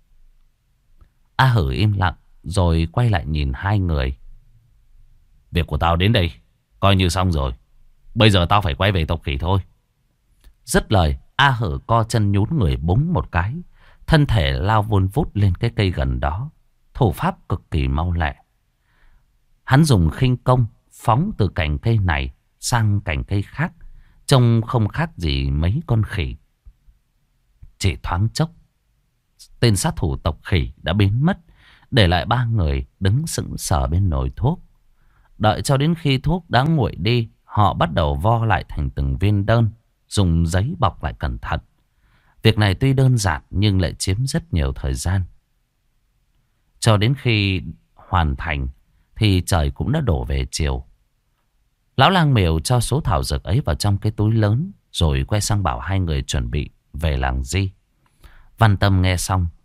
A Hử im lặng rồi quay lại nhìn hai người. Việc của tao đến đây coi như xong rồi. Bây giờ tao phải quay về tộc khỉ thôi. Dứt lời, A Hử co chân nhún người búng một cái, thân thể lao vun vút lên cái cây gần đó. Thủ pháp cực kỳ mau lẹ. Hắn dùng khinh công phóng từ cành cây này sang cành cây khác, trông không khác gì mấy con khỉ. Chỉ thoáng chốc, tên sát thủ tộc khỉ đã biến mất, để lại ba người đứng sững sờ bên nồi thuốc. Đợi cho đến khi thuốc đã nguội đi, họ bắt đầu vo lại thành từng viên đơn, dùng giấy bọc lại cẩn thận. Việc này tuy đơn giản nhưng lại chiếm rất nhiều thời gian. Cho đến khi hoàn thành thì trời cũng đã đổ về chiều. Lão Lang Mèo cho số thảo dược ấy vào trong cái túi lớn, rồi quay sang bảo hai người chuẩn bị về làng Di. Văn Tâm nghe xong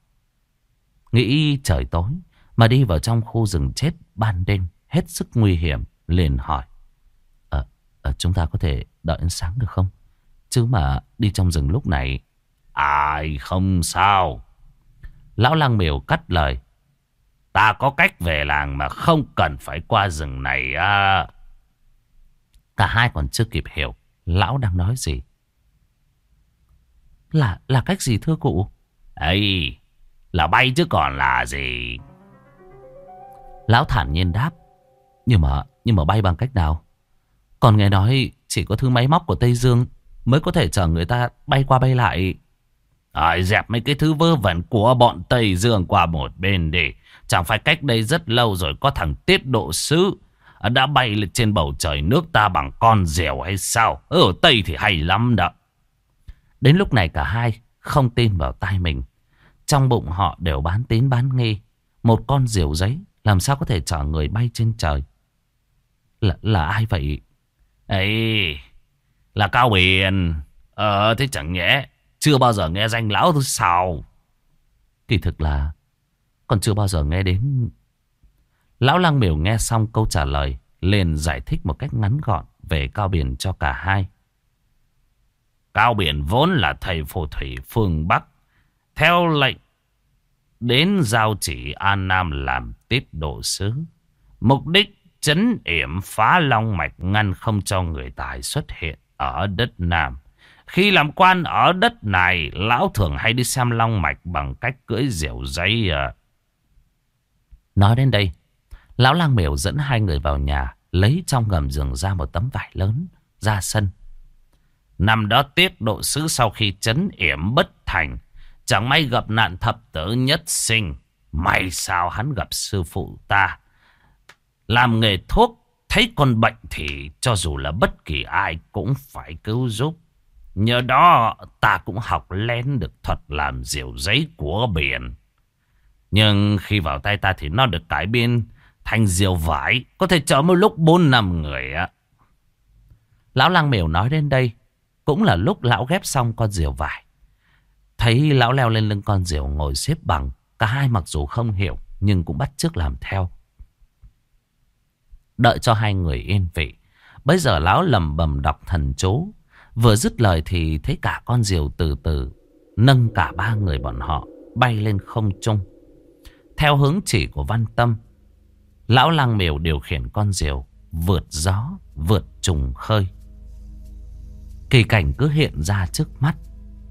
Nghĩ trời tối mà đi vào trong khu rừng chết ban đêm hết sức nguy hiểm, liền hỏi. Ờ, à, chúng ta có thể đợi đến sáng được không? Chứ mà đi trong rừng lúc này. Ai không sao. Lão lang miều cắt lời. Ta có cách về làng mà không cần phải qua rừng này à. Cả hai còn chưa kịp hiểu lão đang nói gì. Là là cách gì thưa cụ? Ấy, là bay chứ còn là gì. Lão thản nhiên đáp. Nhưng mà nhưng mà bay bằng cách nào? Còn nghe nói chỉ có thứ máy móc của Tây Dương mới có thể chở người ta bay qua bay lại. À, dẹp mấy cái thứ vơ vẩn của bọn Tây Dương qua một bên đi. Chẳng phải cách đây rất lâu rồi có thằng Tiết Độ Sứ đã bay lên trên bầu trời nước ta bằng con diều hay sao? Ở Tây thì hay lắm đó. Đến lúc này cả hai không tin vào tai mình. Trong bụng họ đều bán tín bán nghi. Một con diều giấy làm sao có thể chở người bay trên trời? Là, là ai vậy? Ấy, là Cao Biển. Ờ, thế chẳng nhẽ chưa bao giờ nghe danh lão thứ sao? Kỳ thực là còn chưa bao giờ nghe đến. Lão lang miều nghe xong câu trả lời, liền giải thích một cách ngắn gọn về Cao Biển cho cả hai. Cao Biển vốn là thầy phù thủy phương Bắc, theo lệnh đến giao chỉ An Nam làm Tiết Độ Sứ. Mục đích trấn yểm phá long mạch, ngăn không cho người tài xuất hiện ở đất Nam. Khi làm quan ở đất này, lão thường hay đi xem long mạch bằng cách cưỡi diều giấy. Nói đến đây, lão lang miều dẫn hai người vào nhà, lấy trong gầm giường ra một tấm vải lớn, ra sân. Năm đó Tiết Độ Sứ sau khi trấn yểm bất thành, chẳng may gặp nạn thập tử nhất sinh. May sao hắn gặp sư phụ ta, làm nghề thuốc, thấy con bệnh thì cho dù là bất kỳ ai cũng phải cứu giúp. Nhờ đó ta cũng học lén được thuật làm diều giấy của biển. Nhưng khi vào tay ta thì nó được cải biên thành diều vải, có thể chở một lúc bốn năm người á. Lão lang miều nói đến đây, cũng là lúc lão ghép xong con diều vải. Thấy lão leo lên lưng con diều ngồi xếp bằng, cả hai mặc dù không hiểu nhưng cũng bắt chước làm theo. Đợi cho hai người yên vị, bây giờ lão lẩm bẩm đọc thần chú. Vừa dứt lời thì thấy cả con diều từ từ nâng cả ba người bọn họ bay lên không trung. Theo hướng chỉ của Văn Tâm, lão lang miều điều khiển con diều vượt gió, vượt trùng khơi. Kỳ cảnh cứ hiện ra trước mắt.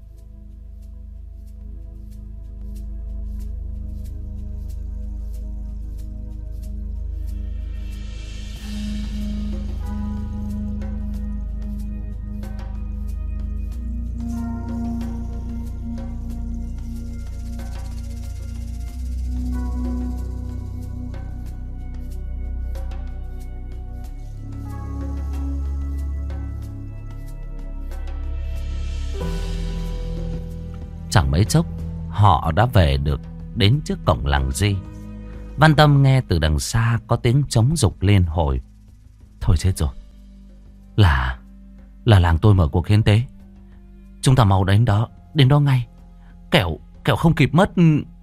Chẳng mấy chốc họ đã về được đến trước cổng làng Di. Văn Tâm nghe từ đằng xa có tiếng trống dục liên hồi. Thôi chết rồi, Là Là làng tôi mở cuộc hiến tế. Chúng ta mau đến đó Đến đó ngay, Kẻo Kẻo không kịp mất.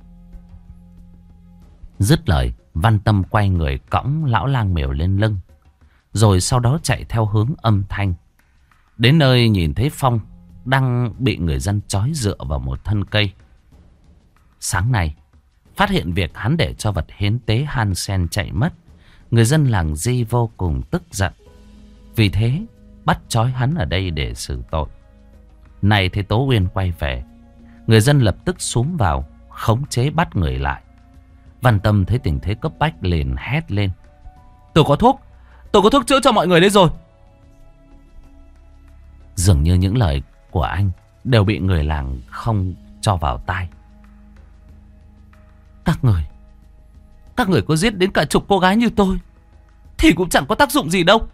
Dứt lời, Văn Tâm quay người cõng lão lang miều lên lưng, rồi sau đó chạy theo hướng âm thanh. Đến nơi nhìn thấy Phong đang bị người dân trói dựa vào một thân cây. Sáng nay phát hiện việc hắn để cho vật hiến tế Han Sen chạy mất, người dân làng Di vô cùng tức giận. Vì thế bắt trói hắn ở đây để xử tội. Này thấy Tố Uyên quay về, người dân lập tức xúm vào khống chế bắt người lại. Văn Tâm thấy tình thế cấp bách liền hét lên. Tôi có thuốc, tôi có thuốc chữa cho mọi người đây rồi. Dường như những lời của anh đều bị người làng không cho vào tai. Các người Các người có giết đến cả chục cô gái như tôi thì cũng chẳng có tác dụng gì đâu.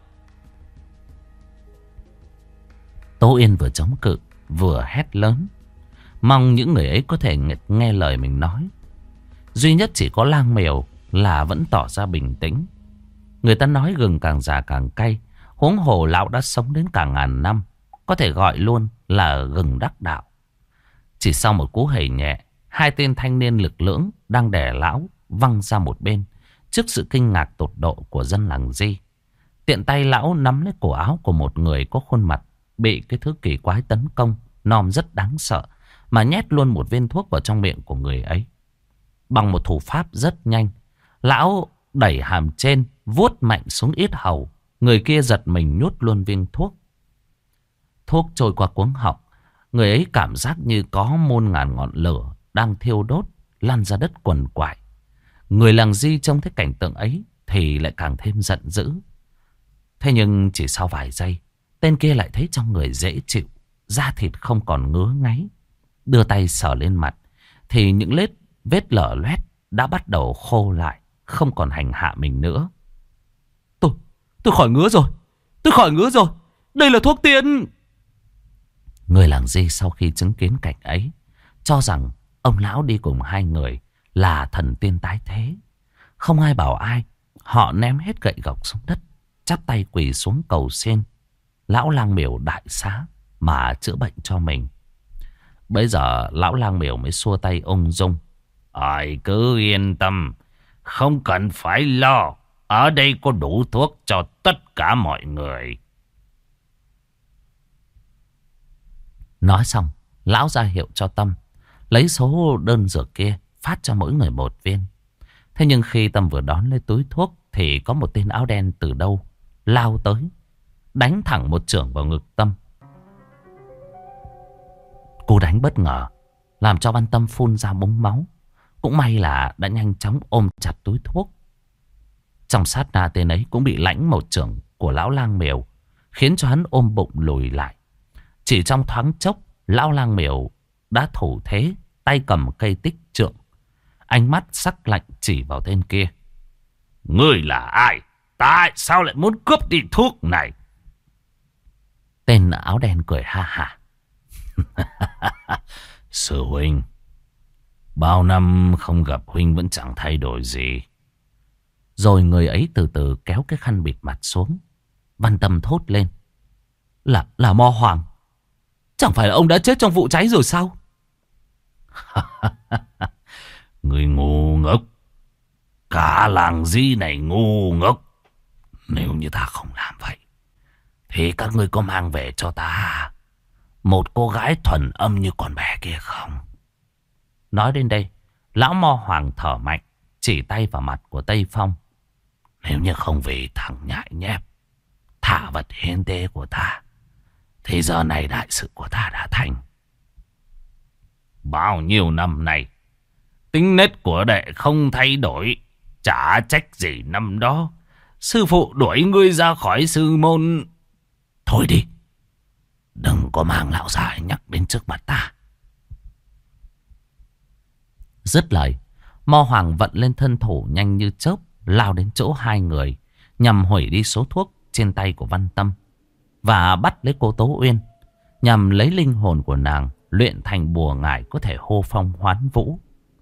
Tố Yên vừa chống cự vừa hét lớn, mong những người ấy có thể nghe lời mình nói. Duy nhất chỉ có lang miều là vẫn tỏ ra bình tĩnh. Người ta nói gừng càng già càng cay, huống hồ lão đã sống đến cả ngàn năm, có thể gọi luôn là gừng đắc đạo. Chỉ sau một cú hầy nhẹ, Hai tên thanh niên lực lưỡng đang đè lão văng ra một bên trước sự kinh ngạc tột độ của dân làng Di. Tiện tay lão nắm lấy cổ áo của một người có khuôn mặt bị cái thứ kỳ quái tấn công, nom rất đáng sợ, mà nhét luôn một viên thuốc vào trong miệng của người ấy. Bằng một thủ pháp rất nhanh, lão đẩy hàm trên, vuốt mạnh xuống yết hầu. Người kia giật mình nhốt luôn viên thuốc. Thuốc trôi qua cuống họng, người ấy cảm giác như có muôn ngàn ngọn lửa đang thiêu đốt, lan ra đất quần quại. Người làng Di trông thấy cảnh tượng ấy thì lại càng thêm giận dữ. Thế nhưng chỉ sau vài giây, tên kia lại thấy trong người dễ chịu, da thịt không còn ngứa ngáy. Đưa tay sờ lên mặt thì những vết vết lở loét đã bắt đầu khô lại, không còn hành hạ mình nữa. Tôi, tôi khỏi ngứa rồi, tôi khỏi ngứa rồi, đây là thuốc tiên. Người làng Di sau khi chứng kiến cảnh ấy cho rằng ông lão đi cùng hai người là thần tiên tái thế. Không ai bảo ai, họ ném hết gậy gộc xuống đất, chắp tay quỳ xuống cầu xin lão lang miểu đại xá mà chữa bệnh cho mình. Bây giờ lão lang miểu mới xua tay ung dung. Ai cứ yên tâm, không cần phải lo, ở đây có đủ thuốc cho tất cả mọi người. Nói xong, lão ra hiệu cho Tâm lấy số đơn dược kia phát cho mỗi người một viên. Thế nhưng khi Tâm vừa đón lấy túi thuốc thì có một tên áo đen từ đâu lao tới, đánh thẳng một chưởng vào ngực Tâm. Cú đánh bất ngờ làm cho Văn Tâm phun ra búng máu. Cũng may là đã nhanh chóng ôm chặt túi thuốc. Trong sát na, tên ấy cũng bị lãnh một chưởng của lão lang miểu, khiến cho hắn ôm bụng lùi lại. Chỉ trong thoáng chốc, lão lang miểu đã thủ thế, tay cầm cây tích trượng, ánh mắt sắc lạnh chỉ vào tên kia. Ngươi là ai? Tại sao lại muốn cướp đi thuốc này? Tên áo đen cười ha hả. Sư huynh, bao năm không gặp huynh vẫn chẳng thay đổi gì. Rồi người ấy từ từ kéo cái khăn bịt mặt xuống. Văn Tâm thốt lên. Là, là Mo Hoàng. Chẳng phải là ông đã chết trong vụ cháy rồi sao? Người ngu ngốc. Cả làng Di này ngu ngốc. Nếu như ta không làm vậy thì các ngươi có mang về cho ta một cô gái thuần âm như con bé kia không? Nói đến đây, lão Mo Hoàng thở mạnh, chỉ tay vào mặt của Tây Phong. Nếu như không vì thằng nhại nhép thả vật hiến tế của ta thì giờ này đại sự của ta đã thành. Bao nhiêu năm nay tính nết của đệ không thay đổi, chả trách gì năm đó sư phụ đuổi ngươi ra khỏi sư môn. Thôi đi, đừng có mang lão già nhắc đến trước mặt ta. Dứt lời, Mo Hoàng vận lên thân thủ nhanh như chớp, lao đến chỗ hai người, nhằm hủy đi số thuốc trên tay của Văn Tâm và bắt lấy cô Tố Uyên, nhằm lấy linh hồn của nàng luyện thành bùa ngải có thể hô phong hoán vũ.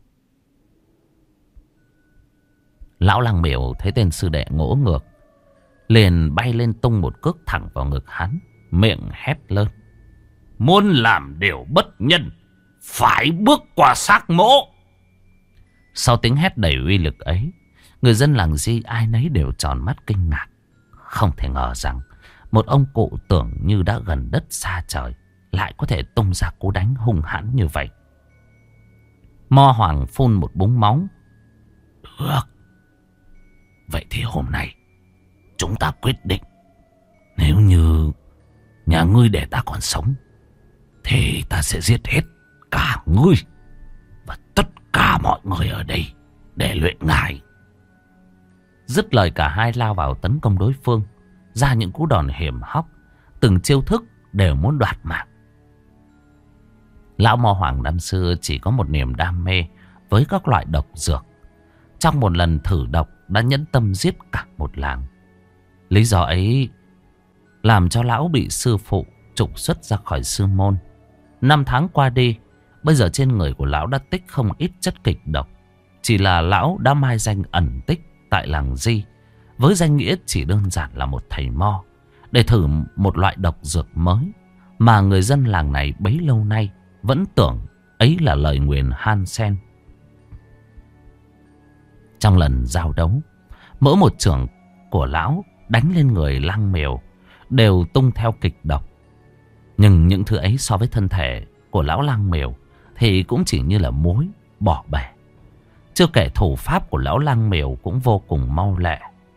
Lão lang miểu thấy tên sư đệ ngỗ ngược, liền bay lên tung một cước thẳng vào ngực hắn, miệng hét lớn. Muốn làm điều bất nhân, phải bước qua xác mộ. Sau tiếng hét đầy uy lực ấy, người dân làng Di ai nấy đều tròn mắt kinh ngạc. Không thể ngờ rằng một ông cụ tưởng như đã gần đất xa trời lại có thể tung ra cú đánh hung hãn như vậy. Mo Hoàng phun một búng máu. Được, vậy thì hôm nay chúng ta quyết định, nếu như nhà ngươi để ta còn sống thì ta sẽ giết hết cả ngươi và tất cả mọi người ở đây để luyện ngải. Dứt lời, cả hai lao vào tấn công đối phương, ra những cú đòn hiểm hóc, từng chiêu thức đều muốn đoạt mạng. Lão Mo Hoàng năm xưa chỉ có một niềm đam mê với các loại độc dược. Trong một lần thử độc đã nhẫn tâm giết cả một làng. Lý do ấy làm cho lão bị sư phụ trục xuất ra khỏi sư môn. Năm tháng qua đi, bây giờ trên người của lão đã tích không ít chất kịch độc. Chỉ là lão đã mai danh ẩn tích tại làng Di, với danh nghĩa chỉ đơn giản là một thầy mo, để thử một loại độc dược mới mà người dân làng này bấy lâu nay vẫn tưởng Ấy là lời nguyền Hansen. Trong lần giao đấu, mỗi một chưởng của lão đánh lên người Lăng Miều đều tung theo kịch độc. Nhưng những thứ ấy so với thân thể của lão Lăng Miều thì cũng chỉ như là muối bỏ bể. Chưa kể thủ pháp của lão Lăng Miều cũng vô cùng mau lẹ.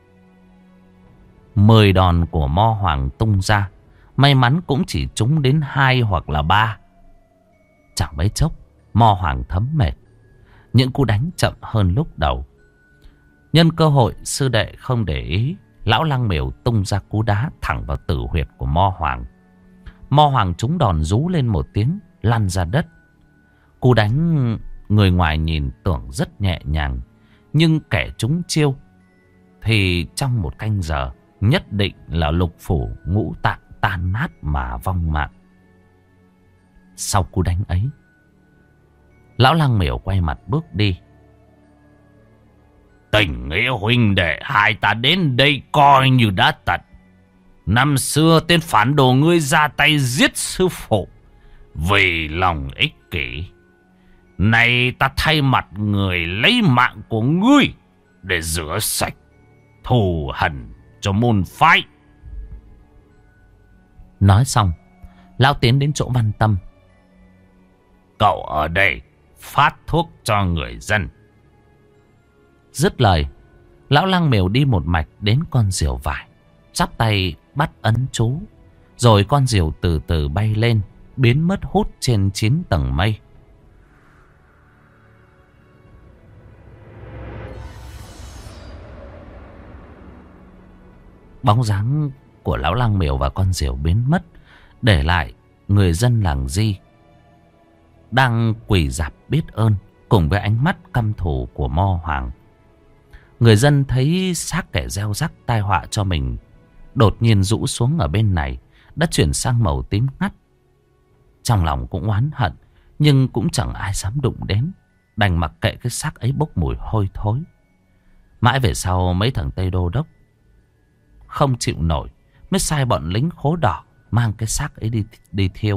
Mười đòn của Mo Hoàng tung ra, may mắn cũng chỉ trúng đến hai hoặc là ba. Chẳng mấy chốc, Mo Hoàng thấm mệt. Những cú đánh chậm hơn lúc đầu. Nhân cơ hội sư đệ không để ý, lão Lăng Miều tung ra cú đá thẳng vào tử huyệt của Mo Hoàng. Mo Hoàng trúng đòn rú lên một tiếng, lăn ra đất. Cú đánh người ngoài nhìn tưởng rất nhẹ nhàng, nhưng kẻ trúng chiêu thì trong một canh giờ nhất định là lục phủ ngũ tạng tan nát mà vong mạng. Sau cú đánh ấy, lão Lăng Miều quay mặt bước đi. Tình nghĩa huynh đệ hai ta đến đây coi như đã tận. Năm xưa tên phản đồ ngươi ra tay giết sư phụ vì lòng ích kỷ. Này ta thay mặt người lấy mạng của ngươi để rửa sạch thù hằn cho môn phái. Nói xong, lão tiến đến chỗ Văn Tâm. Cậu ở đây phát thuốc cho người dân. Dứt lời, lão Lăng Miều đi một mạch đến con diều vải, chắp tay bắt ấn chú. Rồi con diều từ từ bay lên, biến mất hút trên chín tầng mây. Bóng dáng của lão Lăng Miều và con diều biến mất, để lại người dân làng Di đang quỳ rạp biết ơn cùng với ánh mắt căm thù của Mo Hoàng. Người dân thấy xác kẻ gieo rắc tai họa cho mình đột nhiên rũ xuống ở bên này đã chuyển sang màu tím ngắt. Trong lòng cũng oán hận, nhưng cũng chẳng ai dám đụng đến, đành mặc kệ cái xác ấy bốc mùi hôi thối. Mãi về sau mấy thằng Tây Đô Đốc không chịu nổi, mới sai bọn lính khố đỏ mang cái xác ấy đi đi thiêu.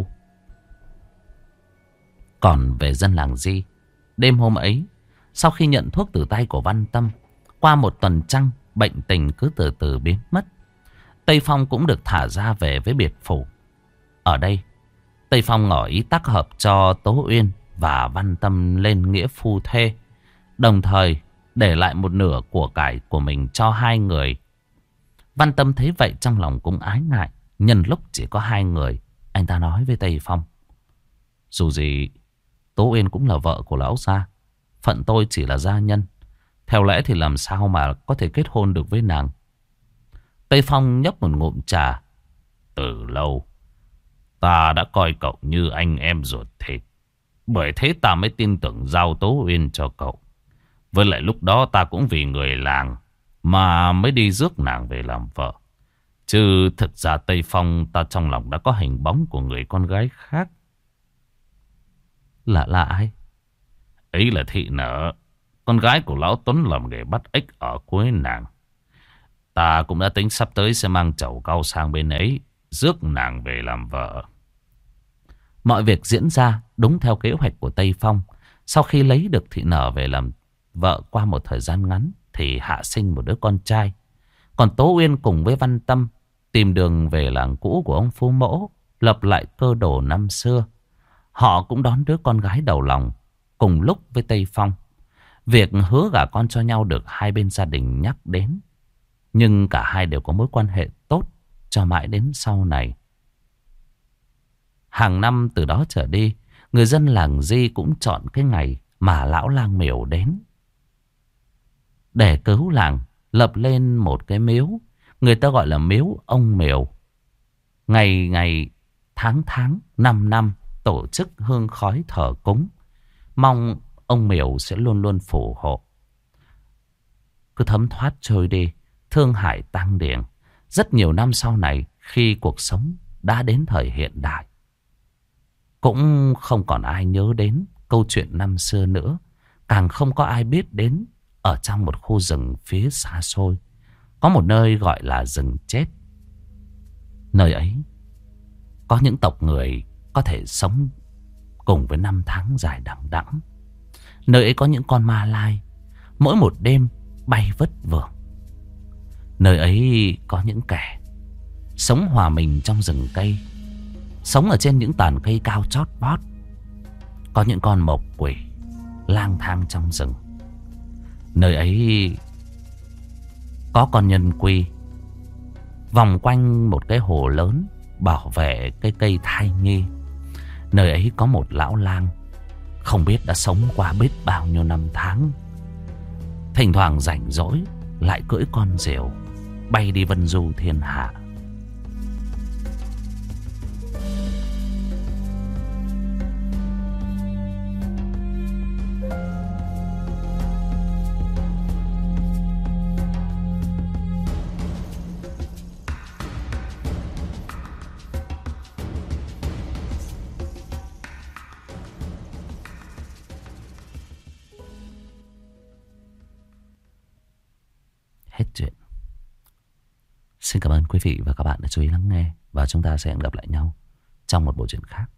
Còn về dân làng Di, đêm hôm ấy, sau khi nhận thuốc từ tay của Văn Tâm, qua một tuần trăng, bệnh tình cứ từ từ biến mất. Tây Phong cũng được thả ra về với biệt phủ. Ở đây, Tây Phong ngỏ ý tác hợp cho Tố Uyên và Văn Tâm lên nghĩa phu thê, đồng thời để lại một nửa của cải của mình cho hai người. Văn Tâm thấy vậy trong lòng cũng ái ngại. Nhân lúc chỉ có hai người, anh ta nói với Tây Phong: dù gì, Tố Uyên cũng là vợ của lão gia, phận tôi chỉ là gia nhân. Theo lẽ thì làm sao mà có thể kết hôn được với nàng. Tây Phong nhấp một ngụm trà. Từ lâu, ta đã coi cậu như anh em ruột thịt. Bởi thế ta mới tin tưởng giao Tố Uyên cho cậu. Với lại lúc đó ta cũng vì người làng mà mới đi rước nàng về làm vợ. Chứ thực ra Tây Phong, ta trong lòng đã có hình bóng của người con gái khác. Là là ai? Ấy là Thị Nở, con gái của lão Tuấn làm nghề bắt ếch ở cuối nàng. Ta cũng đã tính sắp tới sẽ mang chầu cau sang bên ấy, rước nàng về làm vợ. Mọi việc diễn ra đúng theo kế hoạch của Tây Phong. Sau khi lấy được Thị Nở về làm vợ qua một thời gian ngắn thì hạ sinh một đứa con trai. Còn Tố Uyên cùng với Văn Tâm tìm đường về làng cũ của ông Phú Mỗ, lập lại cơ đồ năm xưa. Họ cũng đón đứa con gái đầu lòng cùng lúc với Tây Phong. Việc hứa gả con cho nhau được hai bên gia đình nhắc đến, nhưng cả hai đều có mối quan hệ tốt cho mãi đến sau này. Hàng năm từ đó trở đi, người dân làng Di cũng chọn cái ngày mà lão Lang Miều đến để cứu làng, lập lên một cái miếu. Người ta gọi là miếu ông Miều. Ngày ngày, tháng tháng, năm năm tổ chức hương khói thờ cúng, mong ông Miều sẽ luôn luôn phù hộ. Cứ thấm thoát trôi đi, thương hải tăng điển. Rất nhiều năm sau này, khi cuộc sống đã đến thời hiện đại, cũng không còn ai nhớ đến câu chuyện năm xưa nữa. Càng không có ai biết đến ở trong một khu rừng phía xa xôi, có một nơi gọi là rừng chết. Nơi ấy có những tộc người có thể sống cùng với năm tháng dài đằng đẵng. Nơi ấy có những con ma lai mỗi một đêm bay vất vưởng. Nơi ấy có những kẻ sống hòa mình trong rừng cây, sống ở trên những tàn cây cao chót vót. Có những con mộc quỷ lang thang trong rừng. Nơi ấy có con nhân quy vòng quanh một cái hồ lớn bảo vệ cái cây thai nhi. Nơi ấy có một lão lang không biết đã sống qua biết bao nhiêu năm tháng, thỉnh thoảng rảnh rỗi lại cưỡi con diều bay đi vân du thiên hạ. Hết chuyện. Xin cảm ơn quý vị và các bạn đã chú ý lắng nghe. Và chúng ta sẽ gặp lại nhau trong một bộ truyện khác.